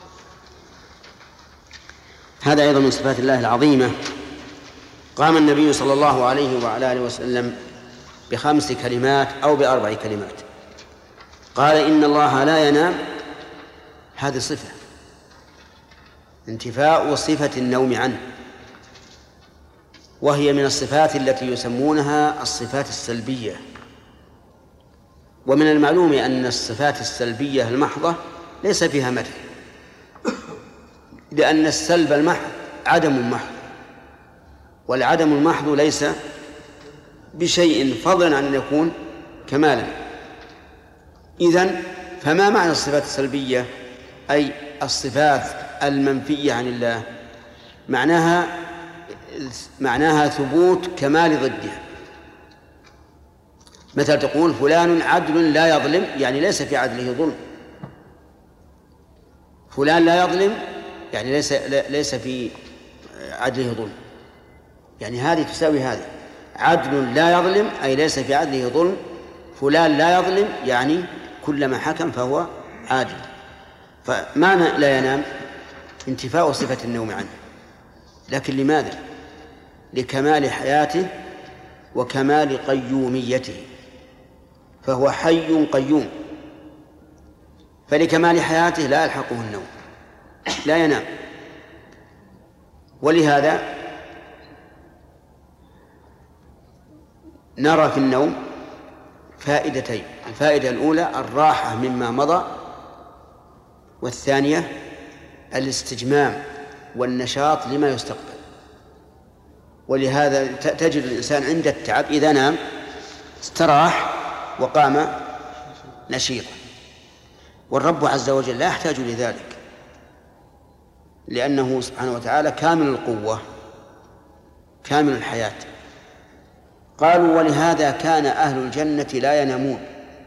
هذا أيضا من صفات الله العظيمة. قام النبي صلى الله عليه وعلى آله وسلم بخمس كلمات أو بأربع كلمات. قال إن الله لا ينام، هذه صفة انتفاء صفة النوم عنه، وهي من الصفات التي يسمونها الصفات السلبية. ومن المعلوم أن الصفات السلبية المحضة ليس فيها مدح، لأن السلب المحض عدم محض، والعدم المحض ليس بشيء فضلا عن أن يكون كمالا. إذن فما معنى الصفات السلبية؟ أي الصفات المنفية عن الله، معناها معناها ثبوت كمال ضدها. مثل تقول فلان عدل لا يظلم، يعني ليس في عدله ظلم. فلان لا يظلم يعني ليس ليس في عدله ظلم، يعني هذه تساوي هذه. عدل لا يظلم أي ليس في عدله ظلم، فلان لا يظلم يعني كلما حكم فهو عادل. فمعنى لا ينام انتفاء صفة النوم عنه، لكن لماذا؟ لكمال حياته وكمال قيوميته، فهو حي قيوم، فلكمال حياته لا يلحقه النوم، لا ينام. ولهذا نرى في النوم فائدتين: الفائدة الأولى الراحة مما مضى، والثانية الاستجمام والنشاط لما يستقبل. ولهذا تجد الإنسان عند التعب إذا نام استراح وقام نشيطا، والرب عز وجل لا يحتاج لذلك، لأنه سبحانه وتعالى كامل القوة كامل الحياة. قالوا ولهذا كان أهل الجنة لا ينامون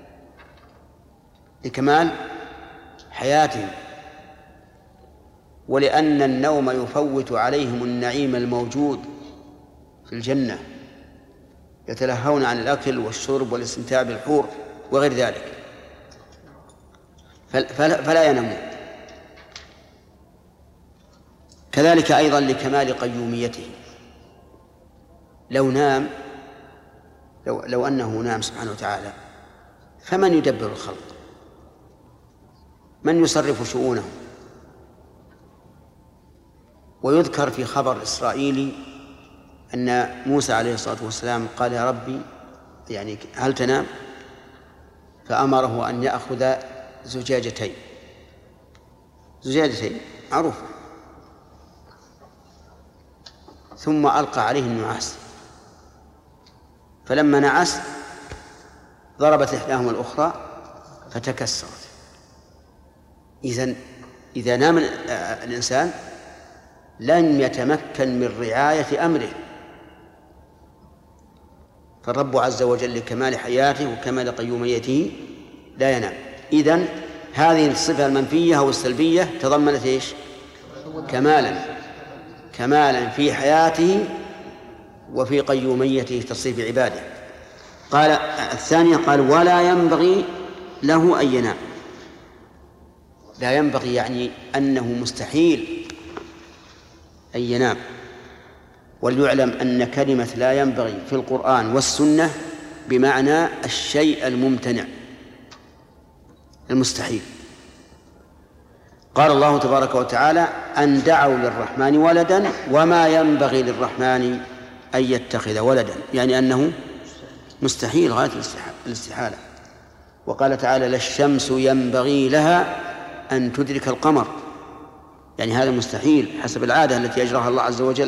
لكمال حياتهم، ولأن النوم يفوت عليهم النعيم الموجود في الجنة، يتلهون عن الأكل والشرب والاستمتاع بالحور وغير ذلك، فلا ينامون. كذلك أيضا لكمال قيوميته. لو نام لو, لو أنه نام سبحانه وتعالى فمن يدبر الخلق؟ من يصرف شؤونه؟ ويذكر في خبر إسرائيلي أن موسى عليه الصلاة والسلام قال يا ربي يعني هل تنام؟ فأمره أن يأخذ زجاجتين زجاجتين معروفة، ثم ألقى عليه النعاس، فلما نعس ضربت إحداهما الأخرى فتكسرت. إذن إذا نام الإنسان لن يتمكن من رعاية أمره، فالرب عز وجل لكمال حياته وكمال قيوميته لا ينام. إذن هذه الصفة المنفية أو السلبية تضمنت إيش؟ كمالا كمالا في حياته وفي قيوميته تصريف عباده. قال الثانية قال ولا ينبغي له أن ينام. لا ينبغي يعني أنه مستحيل أن ينام. وليعلم أن كلمة لا ينبغي في القرآن والسنة بمعنى الشيء الممتنع المستحيل. قال الله تبارك وتعالى أن دعوا للرحمن ولدا وما ينبغي للرحمن أن يتخذ ولدا، يعني أنه مستحيل غاية الاستحالة. وقال تعالى لا الشمس ينبغي لها أن تدرك القمر، يعني هذا مستحيل حسب العادة التي أجراها الله عز وجل.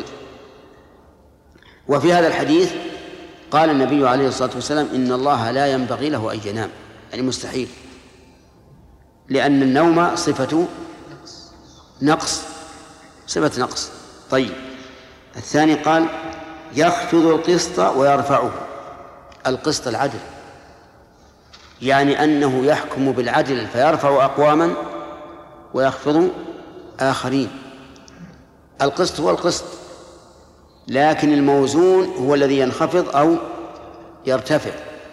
وفي هذا الحديث قال النبي عليه الصلاة والسلام إن الله لا ينبغي له أن ينام، يعني مستحيل، لأن النوم صفة نقص، صفة نقص. طيب الثاني قال يخفض القسط ويرفعه. القسط العدل، يعني أنه يحكم بالعدل فيرفع أقواما ويخفض آخرين. القسط هو القسط، لكن الموزون هو الذي ينخفض أو يرتفع.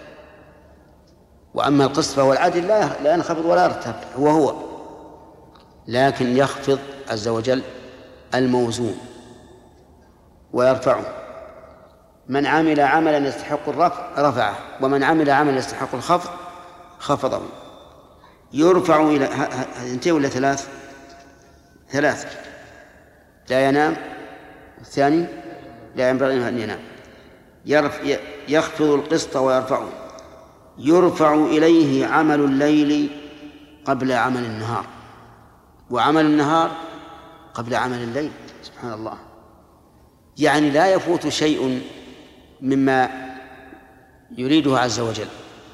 وأما القسط فهو العدل لا ينخفض ولا يرتفع، هو هو، لكن يخفض عز وجل الموزون ويرفعه. من عمل عملا يستحق الرفع رفعه، ومن عمل عملا يستحق الخفض خفضه. يرفع إلى انتهي ولا ثلاث؟ ثلاث. لا ينام، الثاني لا ينبغي أن ينام. يخفض القسط ويرفعه. يرفع إليه عمل الليل قبل عمل النهار، وعمل النهار قبل عمل الليل. سبحان الله، يعني لا يفوت شيء مما يريده عز وجل.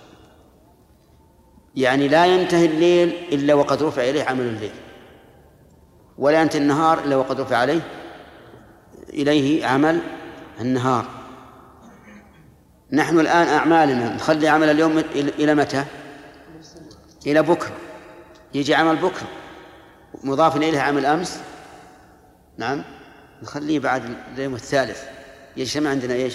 يعني لا ينتهي الليل إلا وقد رفع إليه عمل الليل، ولا ينتهي النهار إلا وقد رفع عليه إليه عمل النهار. نحن الآن أعمالنا نخلي عمل اليوم إلى متى؟ إلى بكرة. يجي عمل بكرة مضاف إليه عمل أمس، نعم، نخليه بعد اليوم الثالث. يجتمع عندنا إيش؟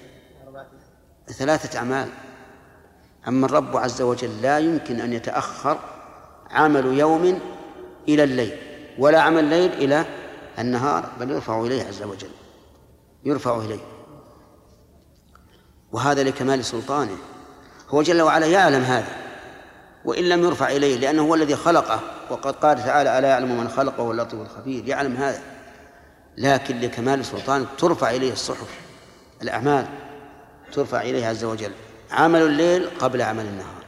ثلاثة أعمال. أما الرب عز وجل لا يمكن أن يتأخر عمل يوم إلى الليل، ولا عمل الليل إلى النهار، بل يرفع إليه عز وجل، يرفع إليه. وهذا لكمال سلطانه، هو جل وعلا يعلم هذا وإن لم يرفع إليه، لأنه هو الذي خلقه. وقد قال تعالى ألا يعلم من خلق وهو اللطيف الخبير، يعلم هذا، لكن لكمال سلطانه ترفع إليه الصحف، الأعمال ترفع إليه عز وجل. عمل الليل قبل عمل النهار.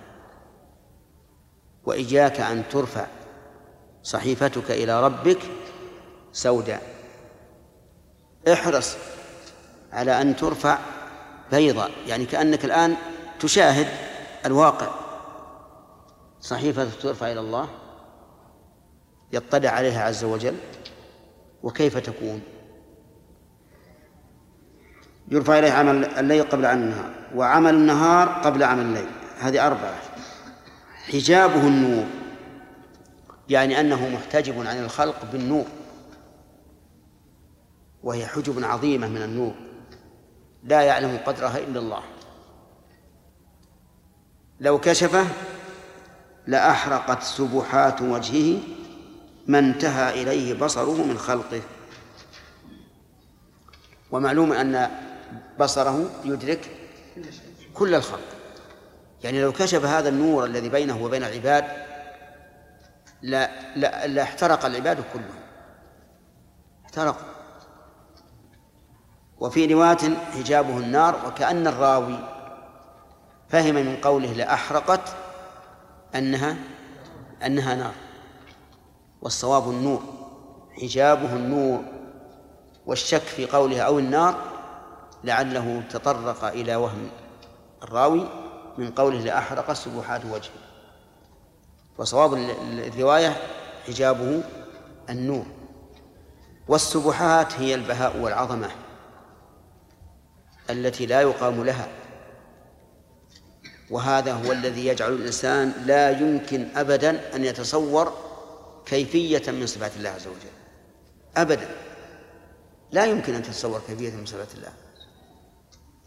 وإياك أن ترفع صحيفتك إلى ربك سوداء، احرص على أن ترفع بيضاء، يعني كأنك الآن تشاهد الواقع. صحيفة ترفع إلى الله يطلع عليها عز وجل، وكيف تكون؟ يرفع إليه عمل الليل قبل عمل النهار، وعمل النهار قبل عمل الليل. هذه أربعة. حجابه النور، يعني أنه محتجب عن الخلق بالنور، وهي حجب عظيمة من النور لا يعلم قدرها إلا الله. لو كشفه لأحرقت سبحات وجهه ما انتهى إليه بصره من خلقه. ومعلوم أن بصره يدرك كل الخلق، يعني لو كشف هذا النور الذي بينه وبين العباد لا, لا, لا احترق العباد كلهم، احترقوا. وفي رواية حجابه النار، وكأن الراوي فهم من قوله لأحرقت أنها أنها نار، والصواب النور، حجابه النور. والشك في قوله أو النار لعله تطرق إلى وهم الراوي من قوله لأحرق سبحات وجهه، وصواب الرواية حجابه النور. والسبحات هي البهاء والعظمة التي لا يقام لها، وهذا هو الذي يجعل الإنسان لا يمكن أبدا أن يتصور كيفية من صفات الله عز وجل، أبدا لا يمكن أن تتصور كيفية من صفات الله.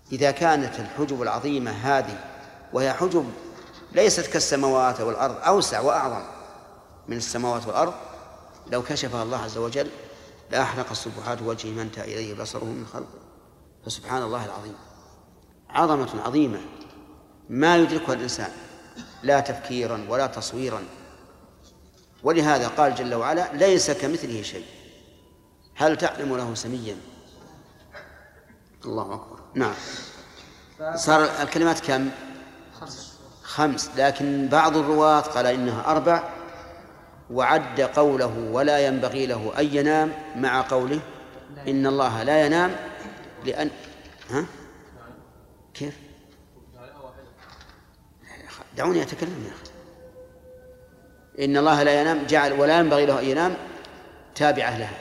إذا كانت الحجب العظيمة هذه، وهي حجب ليست كالسماوات والأرض، أوسع وأعظم من السماوات والأرض، لو كشفها الله عز وجل لأحرق السبحات وجهه ما انتهى إليه بصره من خلقه. فسبحان الله العظيم، عظمة عظيمة ما يدركها الإنسان لا تفكيرا ولا تصويرا. ولهذا قال جل وعلا: ليس كمثله شيء، هل تعلم له سميا؟ الله أكبر. نعم. صار الكلمات كم؟ خمس، لكن بعض الرواة قال إنها أربع، وعد قوله ولا ينبغي له أن ينام مع قوله إن الله لا ينام، لأن ها؟ كيف؟ دعوني أتكلم يا أخي. إن الله لا ينام جعل ولا ينبغي له أن ينام تابعة لها،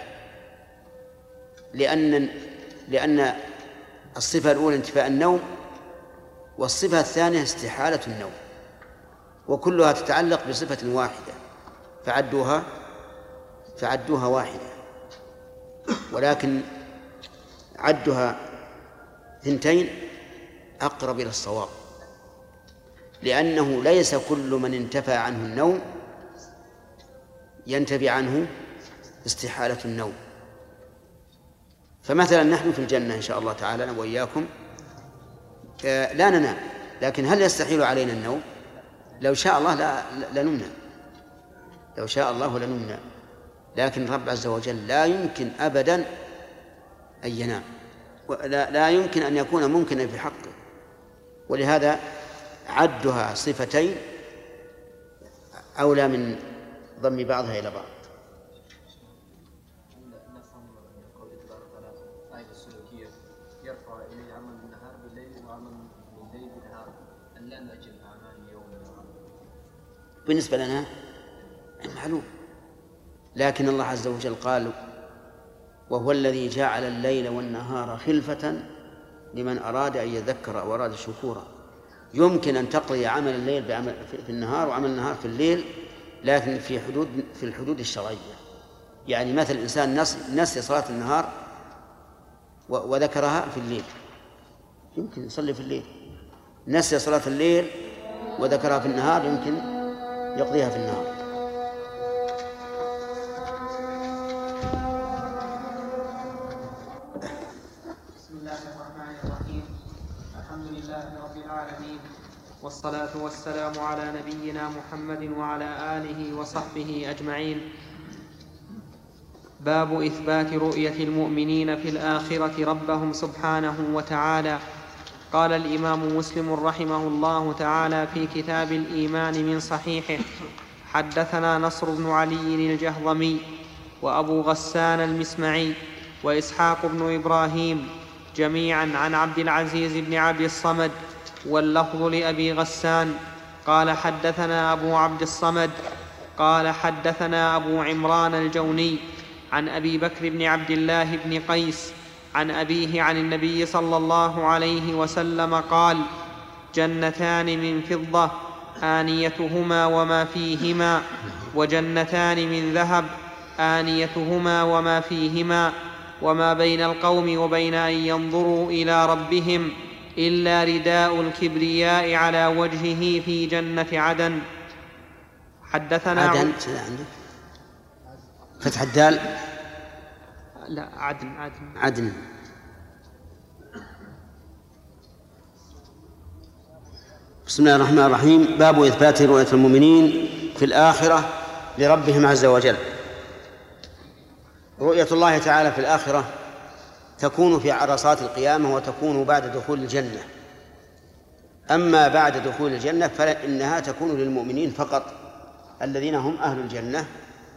لأن لأن الصفة الأولى انتفاء النوم، والصفة الثانية استحالة النوم، وكلها تتعلق بصفة واحدة، فعدوها فعدوها واحدة، ولكن عدها ثنتين أقرب إلى الصواب، لأنه ليس كل من انتفى عنه النوم ينتفي عنه استحالة النوم. فمثلا نحن في الجنة إن شاء الله تعالى وإياكم لا ننام، لكن هل يستحيل علينا النوم؟ لو شاء الله لا لنمنا، لو شاء الله لنمنا، لكن الرب عز وجل لا يمكن أبدا أن ينام، لا, لا يمكن أن يكون ممكنا في حقه، ولهذا عدها صفتين أولى من ضم بعضها إلى بعض. يرفع إليه عمل النهار بالليل وعمل بالليل بالنهار، أن لا نأجل أعمال يوم ونهار. بالنسبة لنا معلوم، لكن الله عز وجل قال: وهو الذي جعل الليل والنهار خلفة لمن أراد أن يذكر أو أراد شكورا. يمكن أن تقضي عمل الليل بعمل في النهار وعمل النهار في الليل، لكن في حدود في الحدود الشرعية. يعني مثل الإنسان نسي صلاة النهار وذكرها في الليل، يمكن يصلي في الليل. نسي صلاة الليل وذكرها في النهار، يمكن يقضيها في النهار. بسم الله الرحمن الرحيم. الحمد لله رب العالمين، والصلاة والسلام على نبينا محمد وعلى آله وصحبه أجمعين. باب إثبات رؤية المؤمنين في الآخرة ربهم سبحانه وتعالى. قال الإمام مسلم رحمه الله تعالى في كتاب الإيمان من صحيحه: حدثنا نصر بن علي الجهضمي وأبو غسان المسمعي وإسحاق بن إبراهيم جميعا عن عبد العزيز بن عبد الصمد، واللفظ لأبي غسان قال: حدثنا أبو عبد الصمد قال: حدثنا أبو عمران الجوني عن أبي بكر بن عبد الله بن قيس عن أبيه عن النبي صلى الله عليه وسلم قال: جنتان من فضة آنيتهما وما فيهما، وجنتان من ذهب آنيتهما وما فيهما، وما بين القوم وبين أن ينظروا إلى ربهم إلا رداء الكبرياء على وجهه في جنة عدن. حدثنا عدن عندك فتح الدال؟ لا، عدن عدن عدن. بسم الله الرحمن الرحيم. باب إثبات رؤية المؤمنين في الآخرة لربهم عز وجل. رؤية الله تعالى في الآخرة تكون في عرصات القيامة، وتكون بعد دخول الجنة. أما بعد دخول الجنة فإنها تكون للمؤمنين فقط الذين هم أهل الجنة،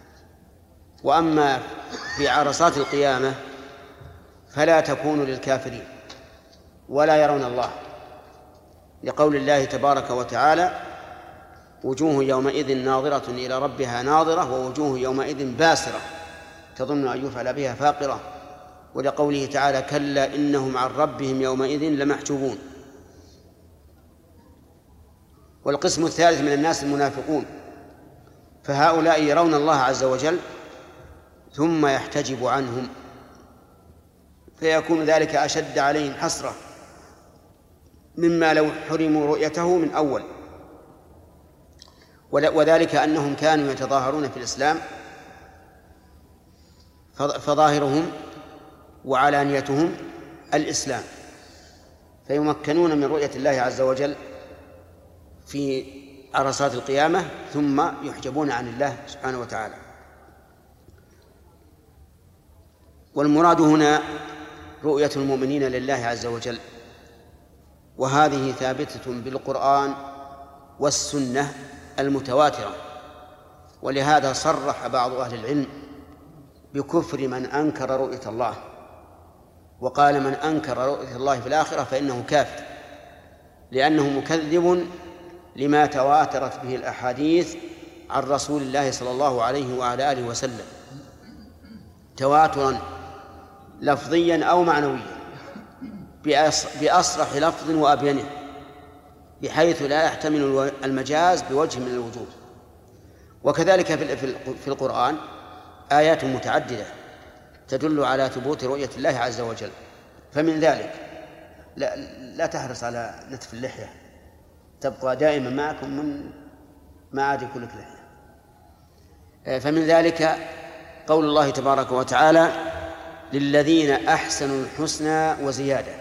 وأما في عرصات القيامة فلا تكون للكافرين ولا يرون الله، لقول الله تبارك وتعالى: وجوه يومئذ ناظرة إلى ربها ناظرة، ووجوه يومئذ باسرة تظن أن يفعل بها فاقرة، ولقوله تعالى: كلا إنهم عن ربهم يومئذ لمحجوبون. والقسم الثالث من الناس المنافقون، فهؤلاء يرون الله عز وجل ثم يحتجب عنهم، فيكون ذلك أشد عليهم حسرة مما لو حرموا رؤيته من أول، وذلك أنهم كانوا يتظاهرون في الإسلام فظاهرهم وعلانيتهم الإسلام، فيمكنون من رؤية الله عز وجل في عرصات القيامة ثم يحجبون عن الله سبحانه وتعالى. والمراد هنا رؤية المؤمنين لله عز وجل، وهذه ثابتة بالقرآن والسنة المتواترة، ولهذا صرح بعض أهل العلم بكفر من أنكر رؤية الله، وقال من أنكر رؤية الله في الآخرة فإنه كافر، لأنه مكذب لما تواترت به الأحاديث عن رسول الله صلى الله عليه وعلى آله وسلم تواترا لفظيا أو معنويا بأصرح لفظ وأبينه، بحيث لا يحتمل المجاز بوجه من الوجوه. وكذلك في القرآن آيات متعددة تدل على ثبوت رؤية الله عز وجل، فمن ذلك لا, لا تحرص على نتف اللحية، تبقى دائما معكم من ما عاد يكون لك لحية. فمن ذلك قول الله تبارك وتعالى للذين أحسنوا الحسنى وزيادة.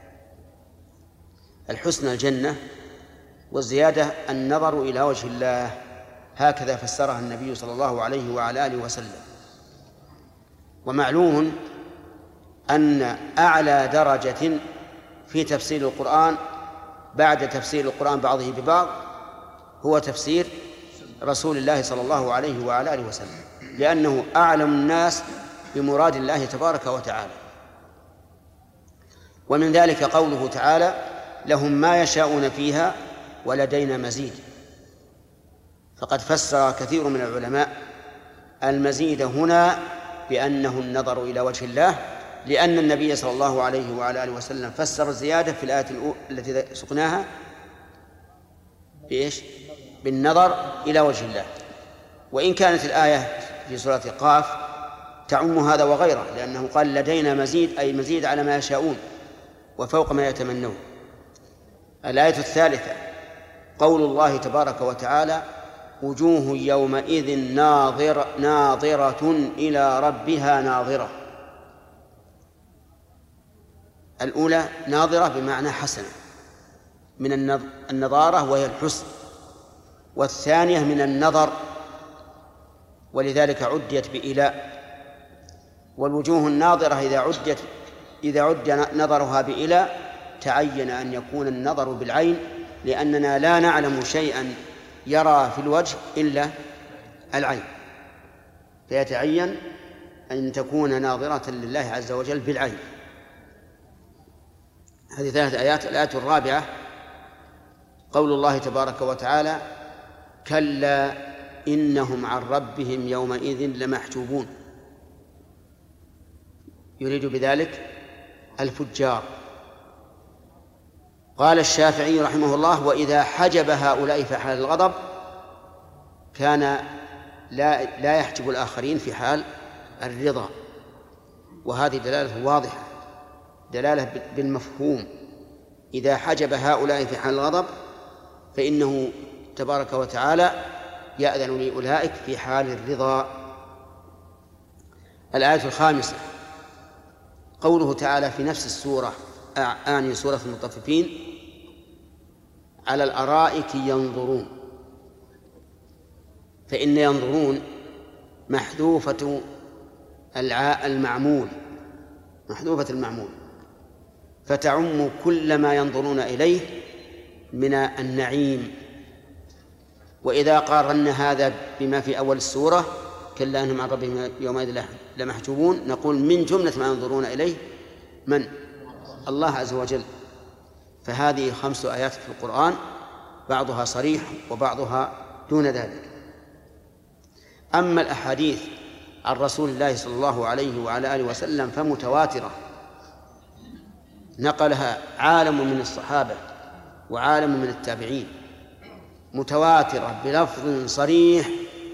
الحسنى الجنة، والزيادة النظر إلى وجه الله، هكذا فسرها النبي صلى الله عليه وعلى آله وسلم. ومعلوم أن أعلى درجة في تفسير القرآن بعد تفسير القرآن بعضه ببعض هو تفسير رسول الله صلى الله عليه وعلى آله وسلم، لأنه أعلم الناس بمراد الله تبارك وتعالى. ومن ذلك قوله تعالى لهم ما يشاءون فيها ولدينا مزيد. فقد فسر كثير من العلماء المزيد هنا بأنه النظر إلى وجه الله، لأن النبي صلى الله عليه وعلى آله وسلم فسر الزيادة في الآية التي سقناها بإيش؟ بالنظر إلى وجه الله. وإن كانت الآية في سورة قاف تعم هذا وغيره، لأنه قال لدينا مزيد، أي مزيد على ما يشاءون وفوق ما يتمنون. الآية الثالثة قول الله تبارك وتعالى وجوه يومئذ ناظر ناظرة إلى ربها ناظرة. الأولى ناظرة بمعنى حسنة من النظارة وهي الحسن، والثانية من النظر ولذلك عديت بإلاء. والوجوه الناظرة إذا عدت إذا عد نظرها بإلاء تعين أن يكون النظر بالعين، لأننا لا نعلم شيئا يرى في الوجه إلا العين، فيتعين أن تكون ناظرة لله عز وجل بالعين. هذه ثلاث آيات. الآية الرابعة قول الله تبارك وتعالى كلا إنهم عن ربهم يومئذ لمحجوبون، يريد بذلك الفجار. قال الشافعي رحمه الله وإذا حجب هؤلاء في حال الغضب كان لا, لا يحجب الآخرين في حال الرضا، وهذه دلالة واضحة، دلالة بالمفهوم. إذا حجب هؤلاء في حال الغضب فإنه تبارك وتعالى يأذن لأولئك في حال الرضا. الآية الخامسة قوله تعالى في نفس السورة آني سورة المطففين على الأرائك ينظرون، فإن ينظرون محذوفة المعمول محذوفة المعمول فتعم كل ما ينظرون إليه من النعيم. وإذا قارنا هذا بما في أول السورة كلا أنهم عن ربهم يومئذ لمحجوبون، نقول من جملة ما ينظرون إليه من؟ الله عز وجل. فهذه خمس آيات في القرآن بعضها صريح وبعضها دون ذلك. أما الأحاديث عن رسول الله صلى الله عليه وعلى آله وسلم فمتواترة، نقلها عالم من الصحابة وعالم من التابعين، متواترة بلفظ صريح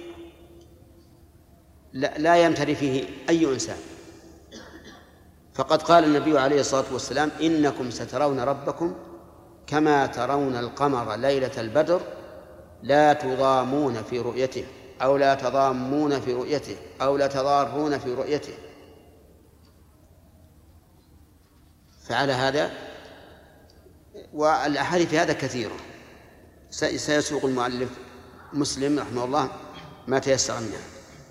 لا يمتري فيه أي إنسان. فقد قال النبي عليه الصلاة والسلام إنكم سترون ربكم كما ترون القمر ليلة البدر لا تضامون في رؤيته أو لا تضامون في رؤيته أو لا تضارون في رؤيته. فعلى هذا، والأحاديث في هذا كثيرة، سيسوق المؤلف مسلم رحمه الله ما تيسر منها.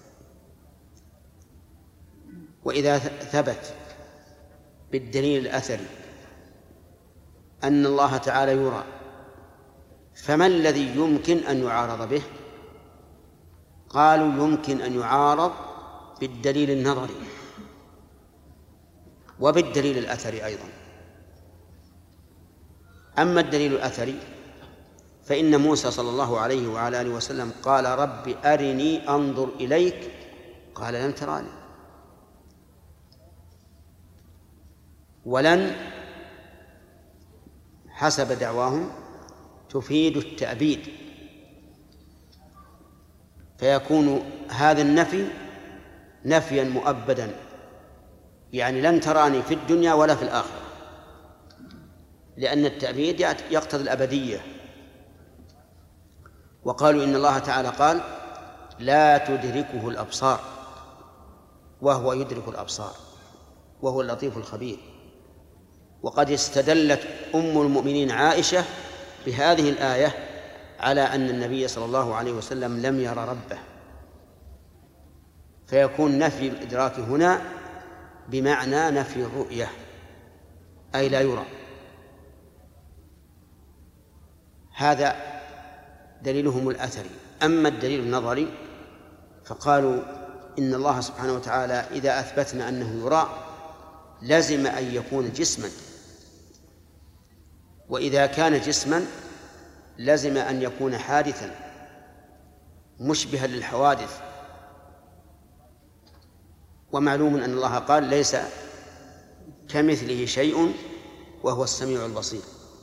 وإذا ثبت بالدليل الأثري أن الله تعالى يرى، فما الذي يمكن أن يعارض به؟ قالوا يمكن أن يعارض بالدليل النظري وبالدليل الأثري أيضا. أما الدليل الأثري فإن موسى صلى الله عليه وعلى آله وسلم قال رب أرني أنظر إليك قال لن تراني. ولن حسب دعواهم تفيد التأبيد، فيكون هذا النفي نفيا مؤبدا، يعني لن تراني في الدنيا ولا في الآخرة، لأن التأبيد يقتضي الأبدية. وقالوا إن الله تعالى قال لا تدركه الأبصار وهو يدرك الأبصار وهو اللطيف الخبير. وقد استدلت أم المؤمنين عائشة بهذه الآية على أن النبي صلى الله عليه وسلم لم يرى ربه، فيكون نفي الإدراك هنا بمعنى نفي الرؤية، أي لا يرى. هذا دليلهم الأثري. أما الدليل النظري فقالوا إن الله سبحانه وتعالى إذا أثبتنا أنه يرى لازم أن يكون جسما، وإذا كان جسما لازم أن يكون حادثا مشبها للحوادث. ومعلوم أن الله قال ليس كمثله شيء وهو السميع البصير.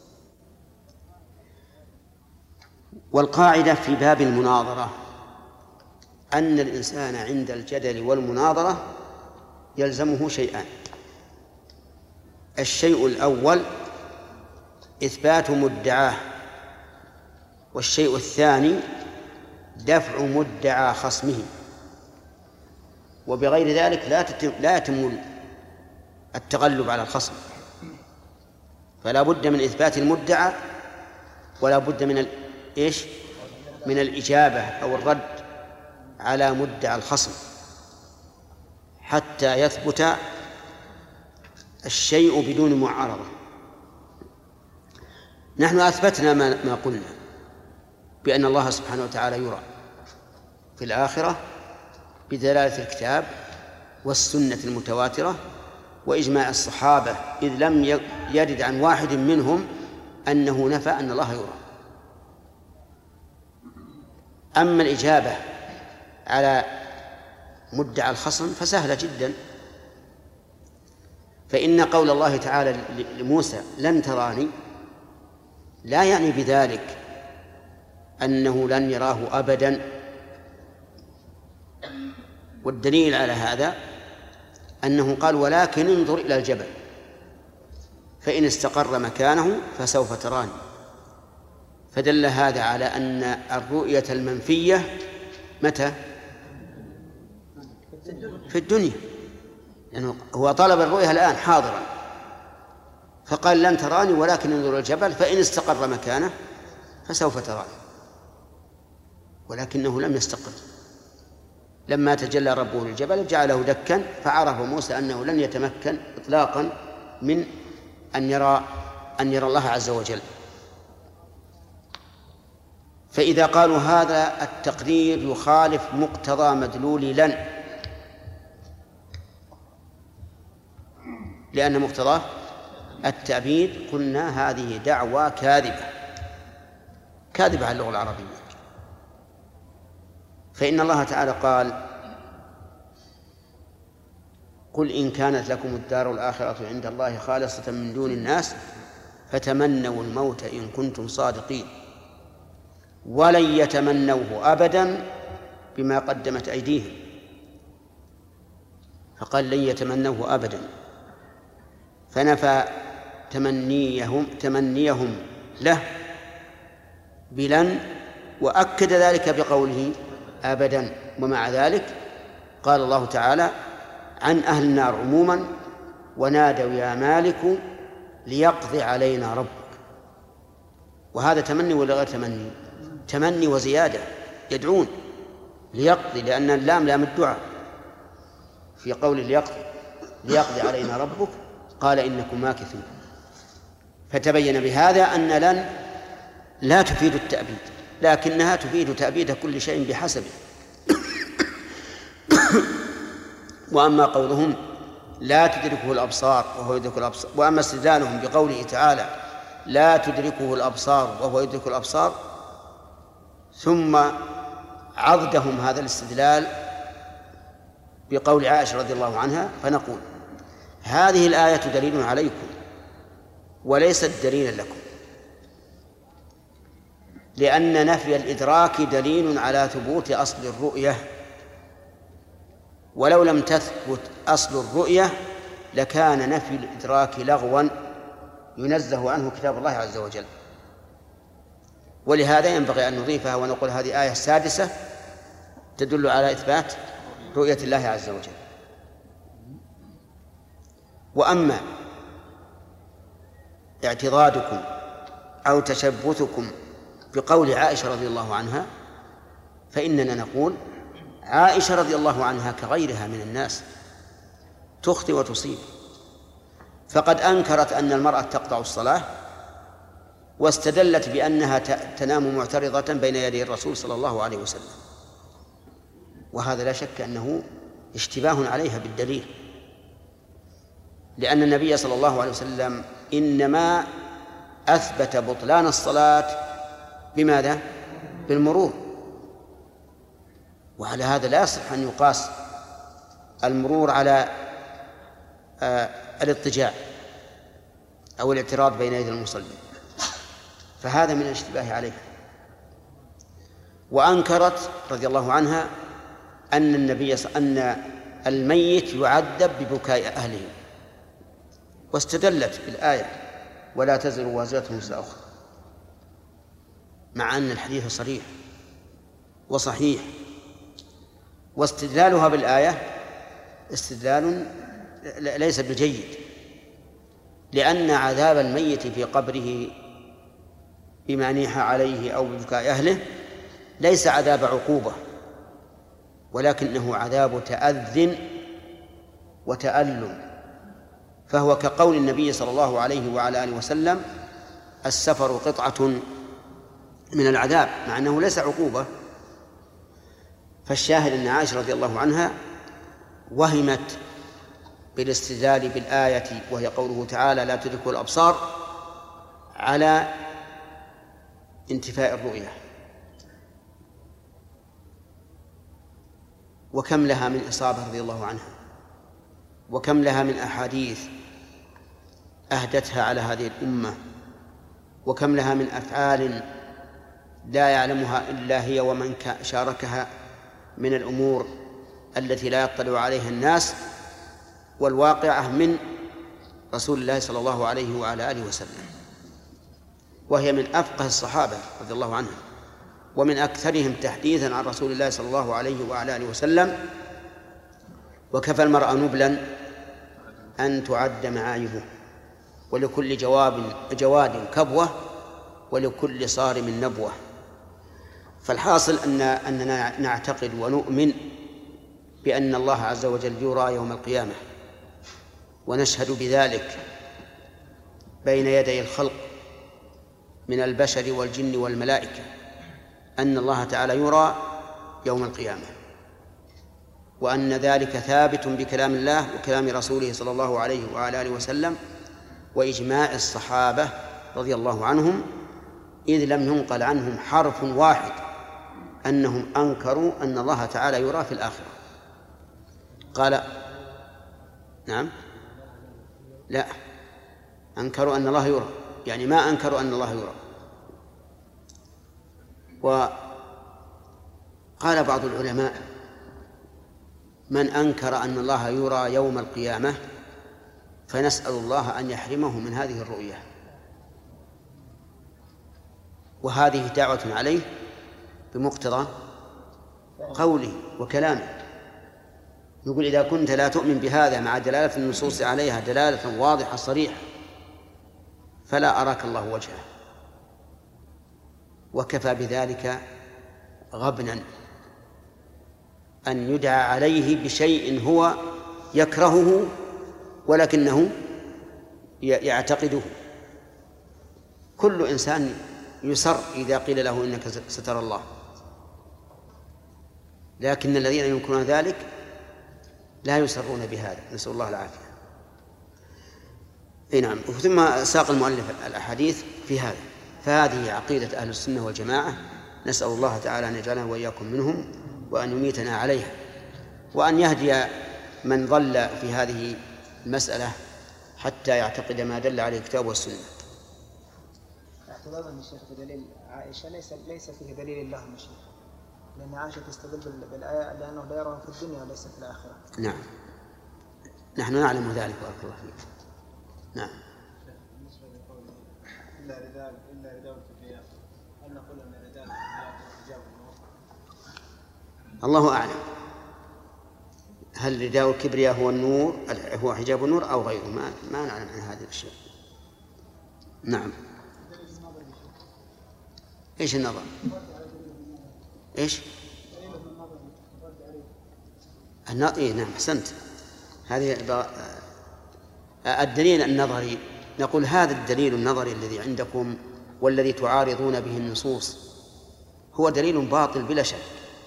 والقاعدة في باب المناظرة أن الإنسان عند الجدل والمناظرة يلزمه شيئان: الشيء الأول إثبات مدعاه، والشيء الثاني دفع مدعى خصمه. وبغير ذلك لا تتم لا يتم التغلب على الخصم، فلا بد من إثبات المدعى ولا بد من إيش من الإجابة أو الرد على مدعى الخصم حتى يثبت الشيء بدون معارضة. نحن أثبتنا ما قلنا بأن الله سبحانه وتعالى يرى في الآخرة بدلالة الكتاب والسنة المتواترة وإجماع الصحابة، إذ لم يرد عن واحد منهم أنه نفى أن الله يرى. أما الإجابة على مدعى الخصم فسهلة جدا، فإن قول الله تعالى لموسى لن تراني لا يعني بذلك أنه لن يراه أبدا، والدليل على هذا أنه قال ولكن انظر إلى الجبل فإن استقر مكانه فسوف تراني. فدل هذا على أن الرؤية المنفية متى؟ في الدنيا، لأنه يعني هو طلب الرؤية الآن حاضرا، فقال لن تراني ولكن انظر إلى الجبل فإن استقر مكانه فسوف تراني، ولكنه لم يستقر. لما تجلى ربه للجبل جعله دكا، فعرف موسى أنه لن يتمكن إطلاقا من أن يرى أن يرى الله عز وجل. فإذا قالوا هذا التقدير يخالف مقتضى مدلول لن، لأن مقتضاه التأبيد، قلنا هذه دعوى كاذبة كاذبة على اللغة العربية. فإن الله تعالى قال قل إن كانت لكم الدار الآخرة عند الله خالصة من دون الناس فتمنوا الموت إن كنتم صادقين ولن يتمنوه أبدا بما قدمت أيديهم. فقال لن يتمنوه أبدا، فنفى تمنيهم تمنيهم له بلن، وأكد ذلك بقوله أبدا. ومع ذلك قال الله تعالى عن أهل النار عموما: ونادوا يا مالك ليقضي علينا ربك. وهذا تمني ولا غير تمني؟ تمني وزيادة، يدعون ليقضي، لأن اللام لام الدعاء في قول ليقضي ليقضي علينا ربك، قال إنكم ماكثون. فتبين بهذا أن لن لا تفيد التأبيد، لكنها تفيد تأبيد كل شيء بحسبه. وأما قولهم لا تدركه الأبصار وهو يدرك الأبصار، وأما استدلالهم بقوله تعالى لا تدركه الأبصار وهو يدرك الأبصار، ثم عضدهم هذا الاستدلال بقول عائشة رضي الله عنها، فنقول هذه الآية دليل عليكم وليست دليلا لكم، لأن نفي الإدراك دليل على ثبوت أصل الرؤية، ولو لم تثبت أصل الرؤية لكان نفي الإدراك لغوا ينزه عنه كتاب الله عز وجل. ولهذا ينبغي أن نضيفها ونقول هذه آية سادسة تدل على إثبات رؤية الله عز وجل. وأما اعتضادكم أو تشبثكم بقول عائشة رضي الله عنها، فإننا نقول عائشة رضي الله عنها كغيرها من الناس تخطئ وتصيب، فقد أنكرت أن المرأة تقطع الصلاة واستدلت بأنها تنام معترضة بين يدي الرسول صلى الله عليه وسلم، وهذا لا شك أنه اشتباه عليها بالدليل، لأن النبي صلى الله عليه وسلم إنما أثبت بطلان الصلاة بماذا؟ بالمرور. وعلى هذا لا يصح أن يقاس المرور على آه الاضطجاع أو الاعتراض بين يدي المصلي، فهذا من الاشتباه عليها. وأنكرت رضي الله عنها أن النبي أن الميت يعذب ببكاء أهله، واستدلت بالآية ولا تزر وازرة وزر أخرى، مع أن الحديث صريح وصحيح. واستدلالها بالآية استدلال ليس بجيد، لأن عذاب الميت في قبره بما نيح عليه أو ببكاء أهله ليس عذاب عقوبة، ولكنه عذاب تأذن وتألم، فهو كقول النبي صلى الله عليه وعلى آله وسلم السفر قطعة من العذاب، مع أنه ليس عقوبة. فالشاهد أن عائشة رضي الله عنها وهمت بالاستدلال بالآية وهي قوله تعالى لا تدركه الأبصار على انتفاء الرؤية. وكم لها من إصابة رضي الله عنها، وكم لها من أحاديث أهدتها على هذه الأمة، وكم لها من أفعال لا يعلمها إلا هي ومن شاركها من الأمور التي لا يطلع عليها الناس، والواقعة من رسول الله صلى الله عليه وعلى آله وسلم، وهي من أفقه الصحابة رضي الله عنهم ومن أكثرهم تحديثا عن رسول الله صلى الله عليه وعلى آله وسلم. وكفى المرأة نبلا أن تعد معايبه، ولكل جواب جواد كبوة، ولكل صارم نبوة. فالحاصل أن أننا نعتقد ونؤمن بأن الله عز وجل يرى يوم القيامة، ونشهد بذلك بين يدي الخلق من البشر والجن والملائكة أن الله تعالى يرى يوم القيامة، وأن ذلك ثابت بكلام الله وكلام رسوله صلى الله عليه وعلى آله وسلم وإجماع الصحابة رضي الله عنهم، إذ لم ينقل عنهم حرف واحد أنهم أنكروا أن الله تعالى يرى في الآخرة. قال نعم لا، أنكروا أن الله يرى، يعني ما أنكروا أن الله يرى. وقال بعض العلماء من أنكر أن الله يرى يوم القيامة فنسأل الله أن يحرمه من هذه الرؤية، وهذه دعوة عليه بمقتضى قوله وكلامه. يقول إذا كنت لا تؤمن بهذا مع دلالة النصوص عليها دلالة واضحة صريحة فلا أراك الله وجهه، وكفى بذلك غبنا أن يدعى عليه بشيء هو يكرهه ولكنه يعتقده. كل إنسان يسر إذا قيل له إنك سترى الله، لكن الذين ينكرون ذلك لا يسرون بهذا، نسأل الله العافية. إيه نعم. ثم ساق المؤلف الأحاديث في هذا، فهذه عقيدة أهل السنة والجماعة، نسأل الله تعالى أن يجعلنا وإياكم منهم وأن يميتنا عليها، وأن يهدي من ضل في هذه المسألة حتى يعتقد ما دل عليه الكتاب والسنة. اعتراضا الشيخ بدليل عائشة ليس ليس فيه دليل الله الشيخ، لأن عائشة تستدل بالآية لأنه لا يراه في الدنيا وليس في الآخرة. نعم، نحن نعلم ذلك بارك الله فيك. نعم. بالنسبة لقوله إلا رداء إلا رداء الكبرياء، هل نقول أن رداء الكبرياء هو حجاب النور؟ الله أعلم، هل رداء الكبرياء هو النور هو حجاب النور أو غيره؟ ما ما نعلم عن هذه الأشياء. نعم. إيش النظر؟ إيش؟ النظر. إيه نعم، أحسنت. هذه الدليل النظري، نقول هذا الدليل النظري الذي عندكم والذي تعارضون به النصوص هو دليل باطل بلا شك،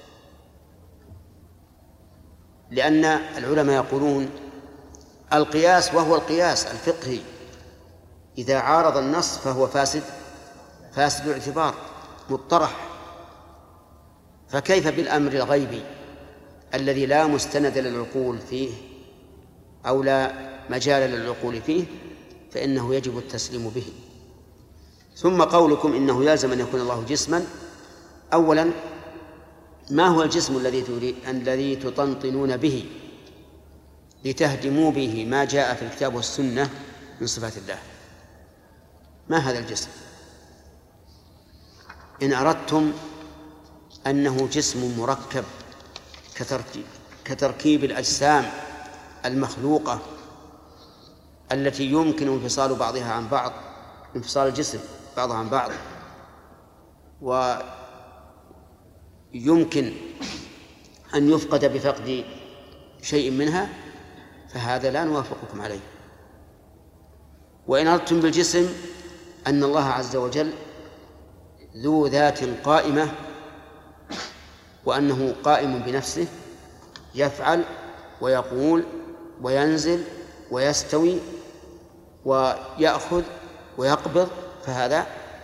لأن العلماء يقولون القياس وهو القياس الفقهي إذا عارض النص فهو فاسد فاسد الاعتبار مطرح، فكيف بالأمر الغيبي الذي لا مستند للعقول فيه أو لا مجال للعقول فيه، فإنه يجب التسليم به. ثم قولكم إنه يلزم أن يكون الله جسما، أولا ما هو الجسم الذي الذي تطنطنون به لتهدموا به ما جاء في الكتاب والسنة من صفات الله؟ ما هذا الجسم؟ إن أردتم أنه جسم مركب كتركيب, كتركيب الأجسام المخلوقة التي يمكن انفصال بعضها عن بعض، انفصال الجسم بعضها عن بعض، ويمكن أن يفقد بفقد شيء منها، فهذا لا نوافقكم عليه. وإن أردتم بالجسم أن الله عز وجل ذو ذات قائمة وأنه قائم بنفسه يفعل ويقول وينزل ويستوي ويأخذ ويقبض، فهذا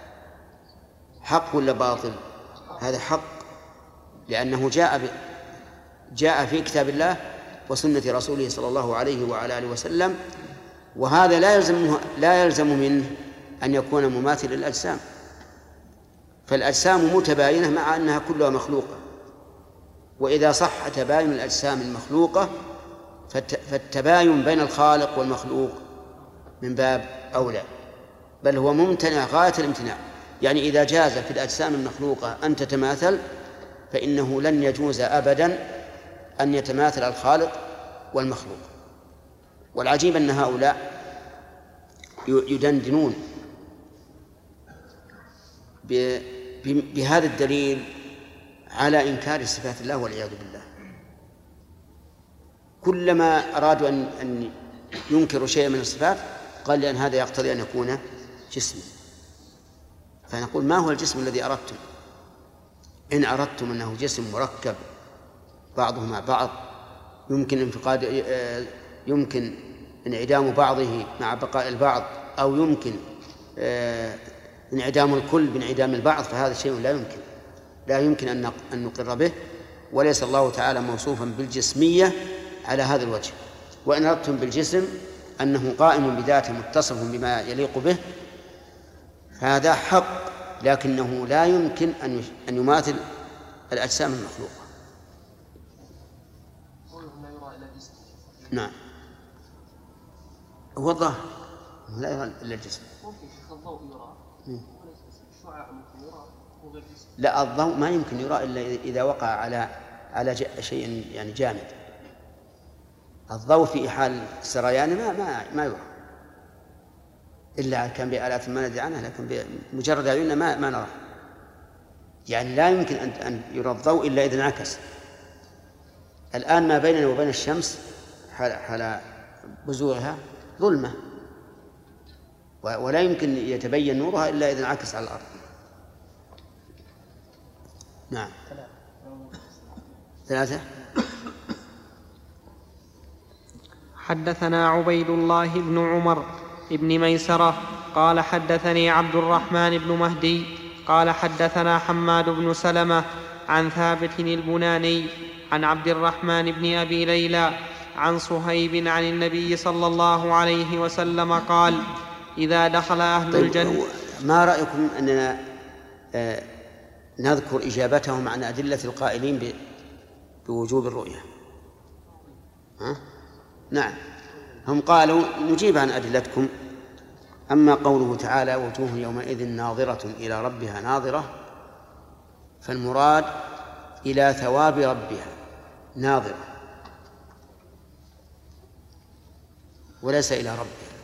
حق ولا باطل؟ هذا حق، لأنه جاء ب... جاء في كتاب الله وسنة رسوله صلى الله عليه وعلى آله وسلم، وهذا لا يلزم لا يلزم منه أن يكون مماثل للأجسام، فالأجسام متباينة مع أنها كلها مخلوقة، وإذا صح تباين الأجسام المخلوقة فالتباين بين الخالق والمخلوق من باب أولى، بل هو ممتنع غاية الامتناع. يعني إذا جاز في الأجسام المخلوقة أن تتماثل فإنه لن يجوز أبدا أن يتماثل الخالق والمخلوق. والعجيب أن هؤلاء يدندنون بهذا الدليل على إنكار صفات الله والعياذ بالله. كلما أرادوا أن أن ينكروا شيئا من الصفات قال لأن هذا يقتضي أن يكون جسما. فنقول ما هو الجسم الذي أردتم؟ إن أردتم أنه جسم مركب بعضه مع بعض يمكن انفقاد يمكن انعدام بعضه مع بقاء البعض، أو يمكن انعدام الكل بانعدام البعض، فهذا شيء لا يمكن لا يمكن أن نقر به، وليس الله تعالى موصوفا بالجسمية على هذا الوجه. وإن أردتم بالجسم أنه قائم بذاته متصف بما يليق به فهذا حق، لكنه لا يمكن أن يماثل الأجسام المخلوقة. نعم، هو الظاهر لا يرى إلا الجسم. ممكن الضوء يرى وليس شعاع ممكن يرى وغير جسم. لا، الضوء ما يمكن يرى إلا إذا وقع على على شيء يعني جامد. الضوء في حال سريان ما ما ما يرى إلا كان بآلات ما ندري عنها، لكن بمجرد عيوننا ما ما نراه. يعني لا يمكن أن أن يرى الضوء إلا إذا انعكس. الآن ما بيننا وبين الشمس حال حال بزوغها ظلمة، ولا يمكن يتبين نورها إلا إذا انعكس على الأرض. نعم. ثلاثة. حدثنا عبيد الله بن عمر بن ميسرة قال حدثني عبد الرحمن بن مهدي قال حدثنا حماد بن سلمة عن ثابت البناني عن عبد الرحمن بن أبي ليلى عن صهيب عن النبي صلى الله عليه وسلم قال: إذا دخل أهل طيب الجنة. ما رأيكم أننا آه نذكر إجابتهم عن أدلة القائلين بوجوب الرؤية؟ ها؟ نعم، هم قالوا نجيب عن أدلتكم. أما قوله تعالى: وجوه يومئذ ناظرة إلى ربها ناظرة، فالمراد إلى ثواب ربها ناظرة وليس إلى ربها.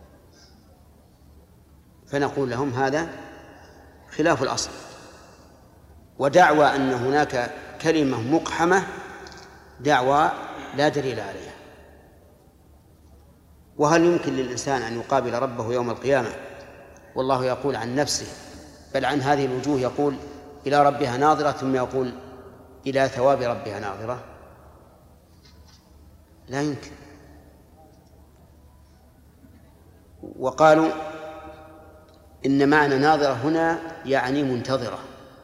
فنقول لهم هذا خلاف الأصل، ودعوى أن هناك كلمة مقحمة دعوى لا دليل عليها. وهل يمكن للإنسان أن يقابل ربه يوم القيامة والله يقول عن نفسه بل عن هذه الوجوه يقول إلى ربها ناظرة ثم يقول إلى ثواب ربها ناظرة؟ لا يمكن. وقالوا إن معنى ناظرة هنا يعني منتظرة،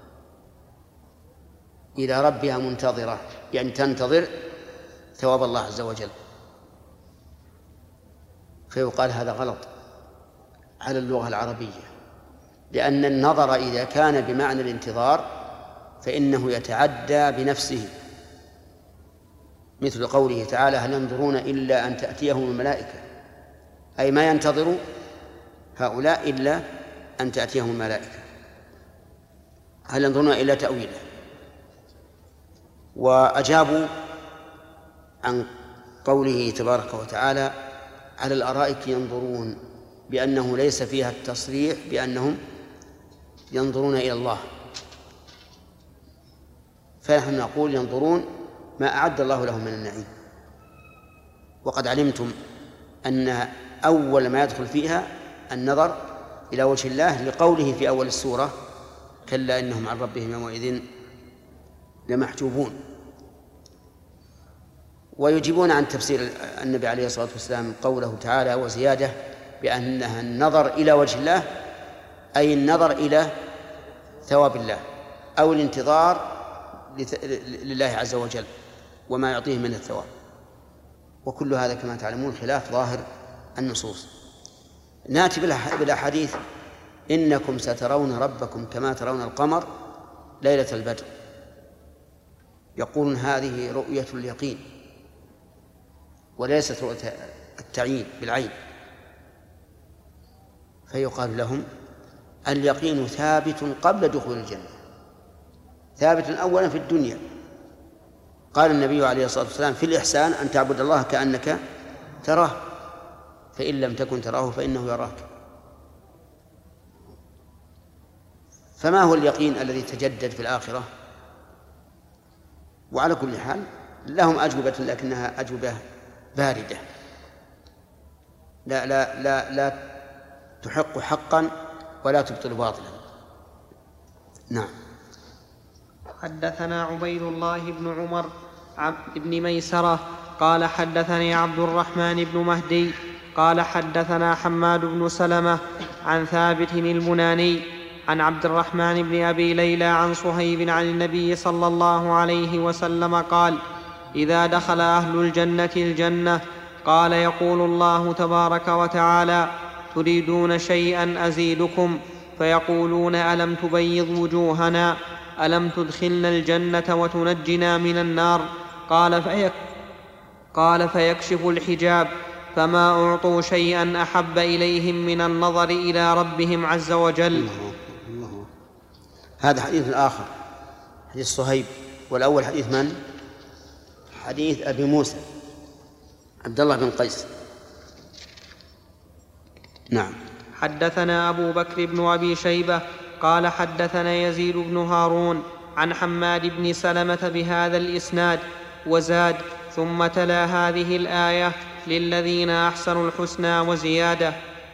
إلى ربها منتظرة يعني تنتظر ثواب الله عز وجل. فيقال هذا غلط على اللغة العربية، لأن النظر إذا كان بمعنى الانتظار فإنه يتعدى بنفسه، مثل قوله تعالى: هل ينظرون إلا أن تأتيهم الملائكة، أي ما ينتظر هؤلاء إلا أن تأتيهم الملائكة، هل ينظرون إلا تأويله. وأجابوا عن قوله تبارك وتعالى: على الأرائك ينظرون، بأنه ليس فيها التصريح بأنهم ينظرون إلى الله، فنحن نقول ينظرون ما أعد الله لهم من النعيم. وقد علمتم أن أول ما يدخل فيها النظر إلى وجه الله، لقوله في أول السورة: كلا إنهم عن ربهم يومئذ لمحجوبون. ويجيبون عن تفسير النبي عليه الصلاة والسلام قوله تعالى وزيادة بأنها النظر إلى وجه الله، أي النظر إلى ثواب الله أو الانتظار لله عز وجل وما يعطيه من الثواب. وكل هذا كما تعلمون خلاف ظاهر النصوص. ناتي بالأحاديث: إنكم سترون ربكم كما ترون القمر ليلة البدر. يقولون هذه رؤية اليقين وليست رؤية التعيين بالعين. فيقال لهم: اليقين ثابت قبل دخول الجنة، ثابت أولا في الدنيا. قال النبي عليه الصلاة والسلام في الإحسان: أن تعبد الله كأنك تراه، فإن لم تكن تراه فإنه يراك. فما هو اليقين الذي تجدد في الآخرة؟ وعلى كل حال لهم أجوبة لكنها أجوبة باردة لا لا لا لا تحق حقا ولا تبطل باطلا. نعم. حدثنا عبيد الله بن عمر بن ميسرة قال حدثني عبد الرحمن بن مهدي قال حدثنا حماد بن سلمة عن ثابت البناني عن عبد الرحمن بن أبي ليلى عن صهيب عن النبي صلى الله عليه وسلم قال: إذا دخل أهل الجنة الجنة قال يقول الله تبارك وتعالى: تريدون شيئا أزيدكم؟ فيقولون: ألم تبيض وجوهنا؟ ألم تدخلنا الجنة وتنجنا من النار؟ قال, فيك قال فيكشف الحجاب، فما أعطوا شيئا أحب إليهم من النظر إلى ربهم عز وجل. هذا حديث آخر، حديث صهيب. والأول حديث من؟ حديث أبي موسى عبد الله بن قيس. نعم. حدثنا أبو بكر بن أبي شيبة قال حدثنا يزيد بن هارون عن حماد بن سلمة بهذا الإسناد وزاد: ثم تلا هذه الآية: للذين أحسنوا الحسنى وزيادة.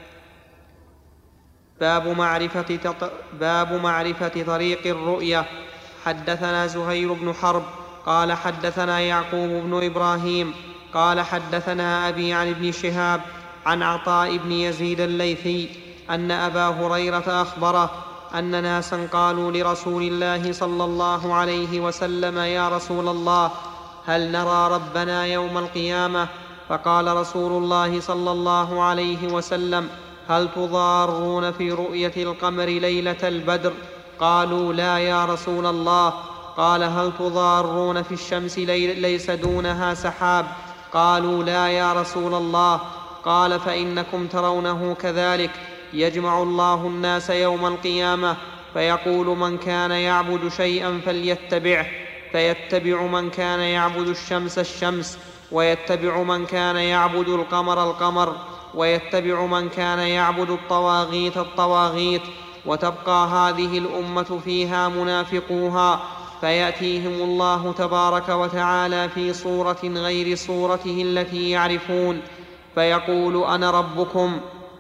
باب معرفة, تط... باب معرفة طريق الرؤية. حدثنا زهير بن حرب قال حدثنا يعقوب بن إبراهيم قال حدثنا أبي عن ابن شهاب عن عطاء بن يزيد الليثي أن أبا هريرة أخبره أن ناسا قالوا لرسول الله صلى الله عليه وسلم: يا رسول الله، هل نرى ربنا يوم القيامة؟ فقال رسول الله صلى الله عليه وسلم: هل تضارون في رؤية القمر ليلة البدر؟ قالوا: لا يا رسول الله. قال: هل تضارون في الشمس ليس دونها سحاب؟ قالوا: لا يا رسول الله. قال: فإنكم ترونه كذلك. يجمع الله الناس يوم القيامة فيقول: من كان يعبد شيئا فليتبعه، فيتبع من كان يعبد الشمس الشمس، ويتبع من كان يعبد القمر القمر، ويتبع من كان يعبد الطواغيت الطواغيت، وتبقى هذه الأمة فيها منافقوها، فيأتيهم الله تبارك وتعالى في صورة غير صورته التي يعرفون، فيقول: أنا ربكم،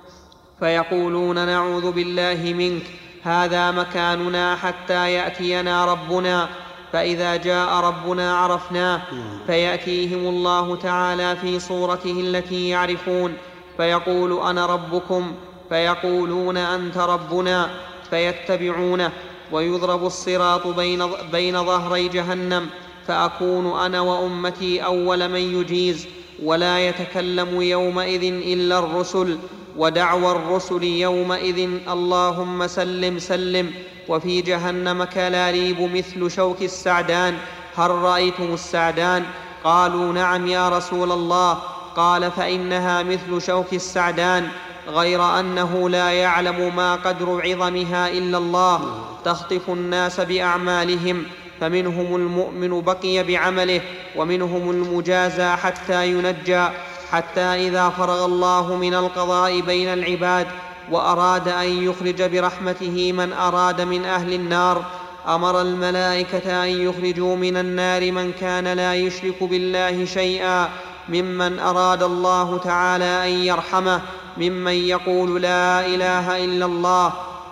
فيقولون: نعوذ بالله منك، هذا مكاننا حتى يأتينا ربنا، فإذا جاء ربنا عرفناه، فيأتيهم الله تعالى في صورته التي يعرفون، فيقول: أنا ربكم، فيقولون: أنت ربنا، فيتبعونه، ويضرب الصراط بين, بين ظهري جهنم، فأكون أنا وأمتي أول من يجيز، ولا يتكلم يومئذ إلا الرسل، ودعوى الرسل يومئذ: اللهم سلم سلم. وفي جهنم كلاليب مثل شوك السعدان، هل رأيتم السعدان؟ قالوا: نعم يا رسول الله. قال: فإنها مثل شوك السعدان، غير أنه لا يعلم ما قدر عظمها إلا الله، تخطف الناس بأعمالهم، فمنهم المؤمن بقي بعمله، ومنهم المجازى حتى ينجى، حتى إذا فرغ الله من القضاء بين العباد وأراد أن يخرج برحمته من أراد من أهل النار، أمر الملائكة أن يخرجوا من النار من كان لا يشرك بالله شيئا، ممن أراد الله تعالى أن يرحمه، ممن يقول لا إله إلا الله،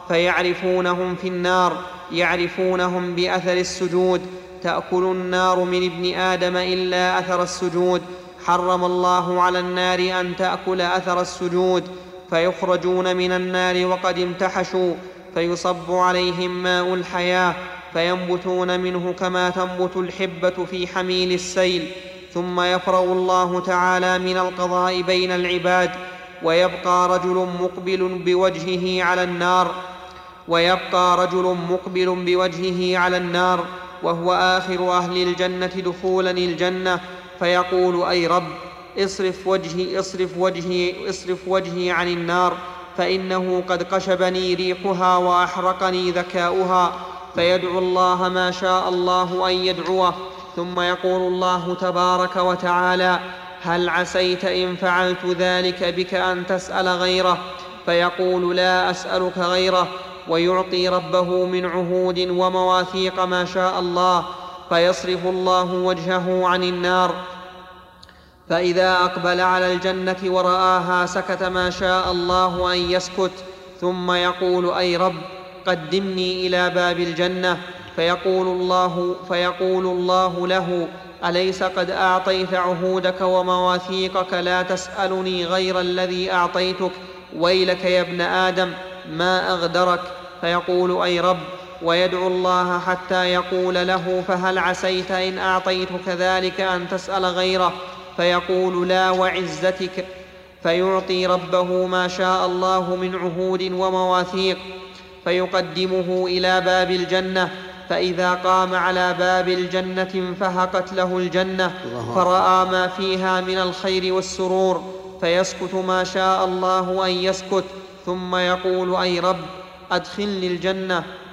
فيعرفونهم في النار، يعرفونهم بأثر السجود، تأكل النار من ابن آدم إلا أثر السجود، حرم الله على النار أن تأكل أثر السجود، فيخرجون من النار وقد امتحشوا، فيصب عليهم ماء الحياة، فينبتون منه كما تنبت الحبة في حميل السيل، ثم يفرغ الله تعالى من القضاء بين العباد، ويبقى رجل مقبل بوجهه على النار ويبقى رجل مقبل بوجهه على النار وهو آخر أهل الجنة دخولا الجنة، فيقول: أي رب، اصرف وجهي, اصرف وجهي, اصرف وجهي عن النار، فإنه قد قشبني ريحها وأحرقني ذكاؤها، فيدعو الله ما شاء الله أن يدعوه، ثم يقول الله تبارك وتعالى: هل عسيت إن فعلت ذلك بك أن تسأل غيره؟ فيقول: لا أسألك غيره، ويعطي ربه من عهود ومواثيق ما شاء الله، فيصرف الله وجهه عن النار، فإذا أقبل على الجنة ورآها سكت ما شاء الله أن يسكت، ثم يقول: أي رب، قدمني إلى باب الجنة، فيقول الله, فيقول الله له: أليس قد أعطيت عهودك ومواثيقك؟ لا تسألني غير الذي أعطيتك، ويلك يا ابن آدم، ما أغدرك؟ فيقول: أي رب، ويدعو الله حتى يقول له: فهل عسيت إن أعطيتك ذلك أن تسأل غيره؟ فيقول: لا وعزتك، فيعطي ربه ما شاء الله من عهود ومواثيق، فيقدمه إلى باب الجنة، فإذا قام على باب الجنة انفهقت له الجنة، فرأى ما فيها من الخير والسرور، فيسكت ما شاء الله أن يسكت، ثم يقول: أي رب، أدخلني الجنة،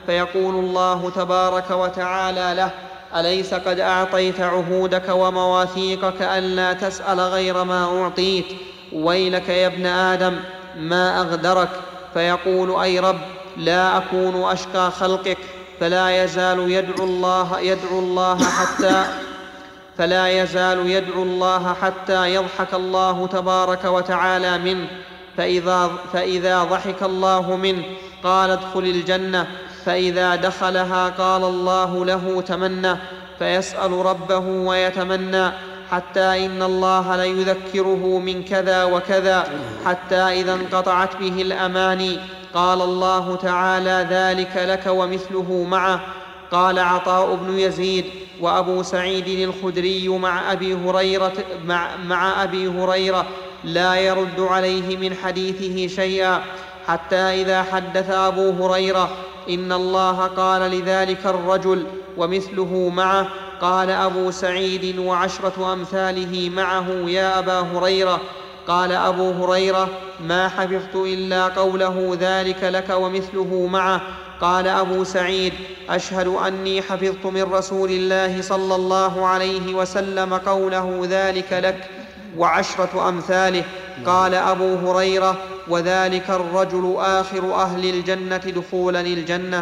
فيقول الله تبارك وتعالى له: أليس قد أعطيت عهودك ومواثيقك ألا تسأل غير ما أعطيت؟ ويلك يا ابن آدم ما أغدرك؟ فيقول: أي رب، لا أكون أشقى خلقك. فلا يزال يدعو الله يدعو الله حتى فلا يزال يدعو الله حتى يضحك الله تبارك وتعالى منه، فإذا, فإذا ضحك الله منه قال: ادخل الجنة. فإذا دخلها قال الله له: تمنى. فيسأل ربه ويتمنى، حتى إن الله ليذكره من كذا وكذا، حتى إذا انقطعت به الأماني قال الله تعالى: ذلك لك ومثله معه. قال عطاء بن يزيد وأبو سعيد الخدري مع أبي هريرة, مع, مع أبي هريرة لا يرد عليه من حديثه شيئا، حتى إذا حدث أبو هريرة: إن الله قال لذلك الرجل ومثله معه، قال أبو سعيد: وعشرة أمثاله معه يا أبا هريرة. قال أبو هريرة: ما حفظت إلا قوله ذلك لك ومثله معه. قال أبو سعيد: أشهد أني حفظت من رسول الله صلى الله عليه وسلم قوله ذلك لك وعشرة أمثاله. قال أبو هريرة: وذلك الرجل آخر أهل الجنة دخولا الجنة.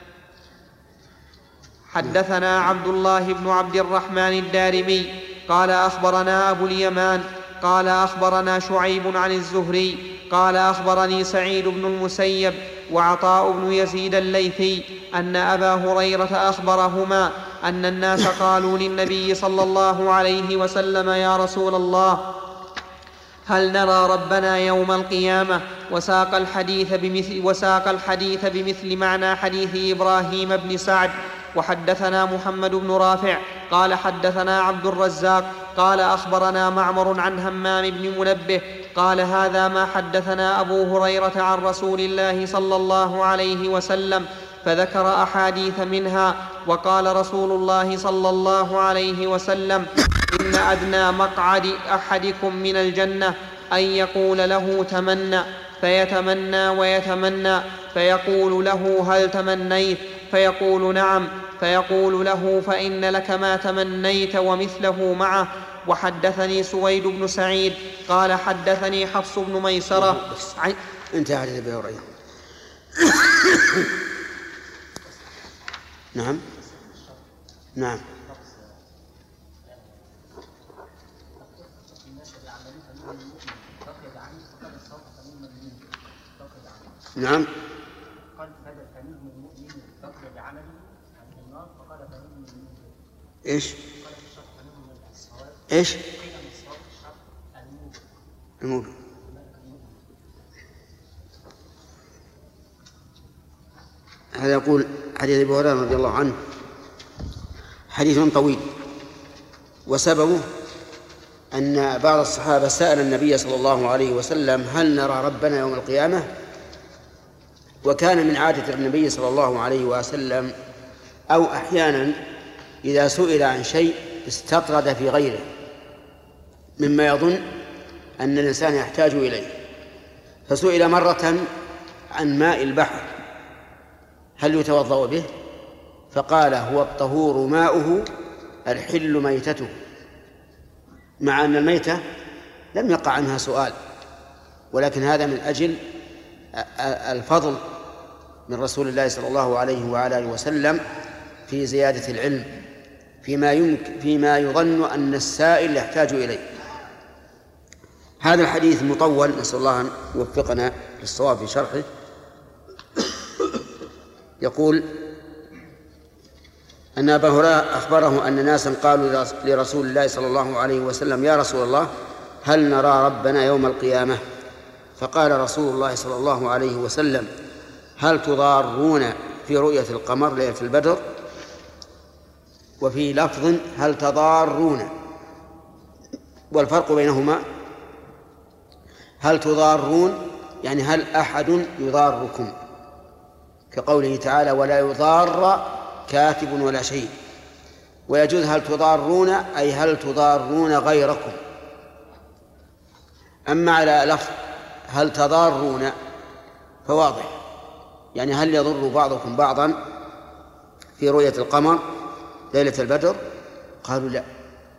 حدثنا عبد الله بن عبد الرحمن الدارمي قال أخبرنا أبو اليمان قال أخبرنا شعيب عن الزهري قال أخبرني سعيد بن المسيب وعطاء بن يزيد الليثي أن أبا هريرة أخبرهما أن الناس قالوا للنبي صلى الله عليه وسلم: يا رسول الله، هل نرى ربنا يوم القيامة؟ وساق الحديث بمثل, وساق الحديث بمثل معنى حديث إبراهيم بن سعد. وحدثنا محمد بن رافع قال حدثنا عبد الرزاق قال أخبرنا معمر عن همام بن منبه قال: هذا ما حدثنا أبو هريرة عن رسول الله صلى الله عليه وسلم، فذكر أحاديث منها. وقال رسول الله صلى الله عليه وسلم: إن أدنى مقعد أحدكم من الجنة أن يقول له: تمنى، فيتمنى ويتمنى، فيقول له: هل تمنيت؟ فيقول: نعم، فيقول له: فإن لك ما تمنيت ومثله معه. وحدثني سويد بن سعيد قال حدثني حفص بن ميسرة عن... انتهى حديث أبي هريرة. نعم نعم نعم ايش ايش الموت. هذا يقول حديث أبي هريرة رضي الله عنه حديث طويل، وسببه أن بعض الصحابة سأل النبي صلى الله عليه وسلم: هل نرى ربنا يوم القيامة؟ وكان من عادة النبي صلى الله عليه وسلم أو أحيانا إذا سئل عن شيء استطرد في غيره مما يظن أن الإنسان يحتاج إليه، فسئل مرة عن ماء البحر هل يتوضأ به؟ فقال: هو الطهور ماؤه الحل ميتته، مع أن الميتة لم يقع عنها سؤال، ولكن هذا من أجل الفضل من رسول الله صلى الله عليه وعلى آله وسلم في زيادة العلم فيما يمكن فيما يظن أن السائل يحتاج إليه. هذا الحديث مطول، نسأل الله أن يوفقنا للصواب في شرحه. يقول أن أبا هريرة أخبره أن ناسا قالوا لرسول الله صلى الله عليه وسلم: يا رسول الله، هل نرى ربنا يوم القيامة؟ فقال رسول الله صلى الله عليه وسلم: هل تضارون في رؤية القمر ليلة البدر؟ وفي لفظ: هل تضارون؟ والفرق بينهما: هل تضارون يعني هل أحد يضاركم، كقوله تعالى: ولا يضار كاتب ولا شيء. ويجوز هل تضارون أي هل تضارون غيركم. أما على لفظ هل تضارون فواضح يعني هل يضر بعضكم بعضا في رؤية القمر ليلة البدر؟ قالوا لا،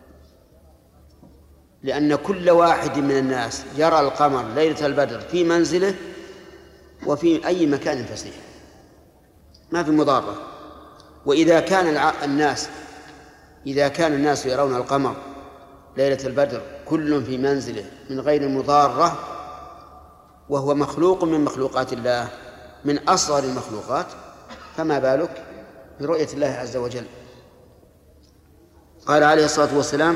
لأن كل واحد من الناس يرى القمر ليلة البدر في منزله وفي أي مكان فسيح، ما في مضارة. وإذا كان الناس إذا كان الناس يرون القمر ليلة البدر كل في منزله من غير مضارة، وهو مخلوق من مخلوقات الله، من أصغر المخلوقات، فما بالك برؤية الله عز وجل؟ قال عليه الصلاة والسلام: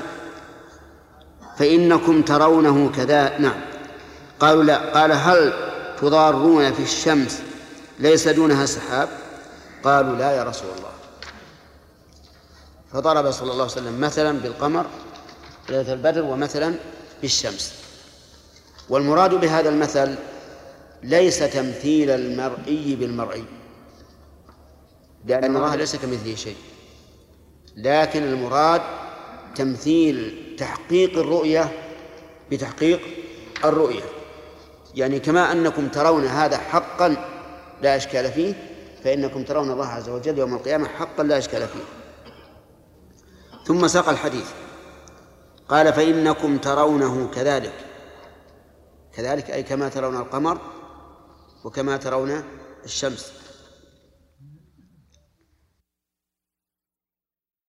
فإنكم ترونه كذا. نعم. قالوا لا. قال: هل تضارون في الشمس ليس دونها سحاب؟ قالوا لا يا رسول الله. فضرب صلى الله عليه وسلم مثلا بالقمر ليلة البدر ومثلا بالشمس. والمراد بهذا المثل ليس تمثيل المرئي بالمرئي، لأن الله ليس كمثله شيء، لكن المراد تمثيل تحقيق الرؤية بتحقيق الرؤية. يعني كما أنكم ترون هذا حقا لا إشكال فيه، فإنكم ترون الله عز وجل يوم القيامة حقا لا إشكال فيه. ثم ساق الحديث قال: فإنكم ترونه كذلك. كذلك أي كما ترون القمر وكما ترون الشمس.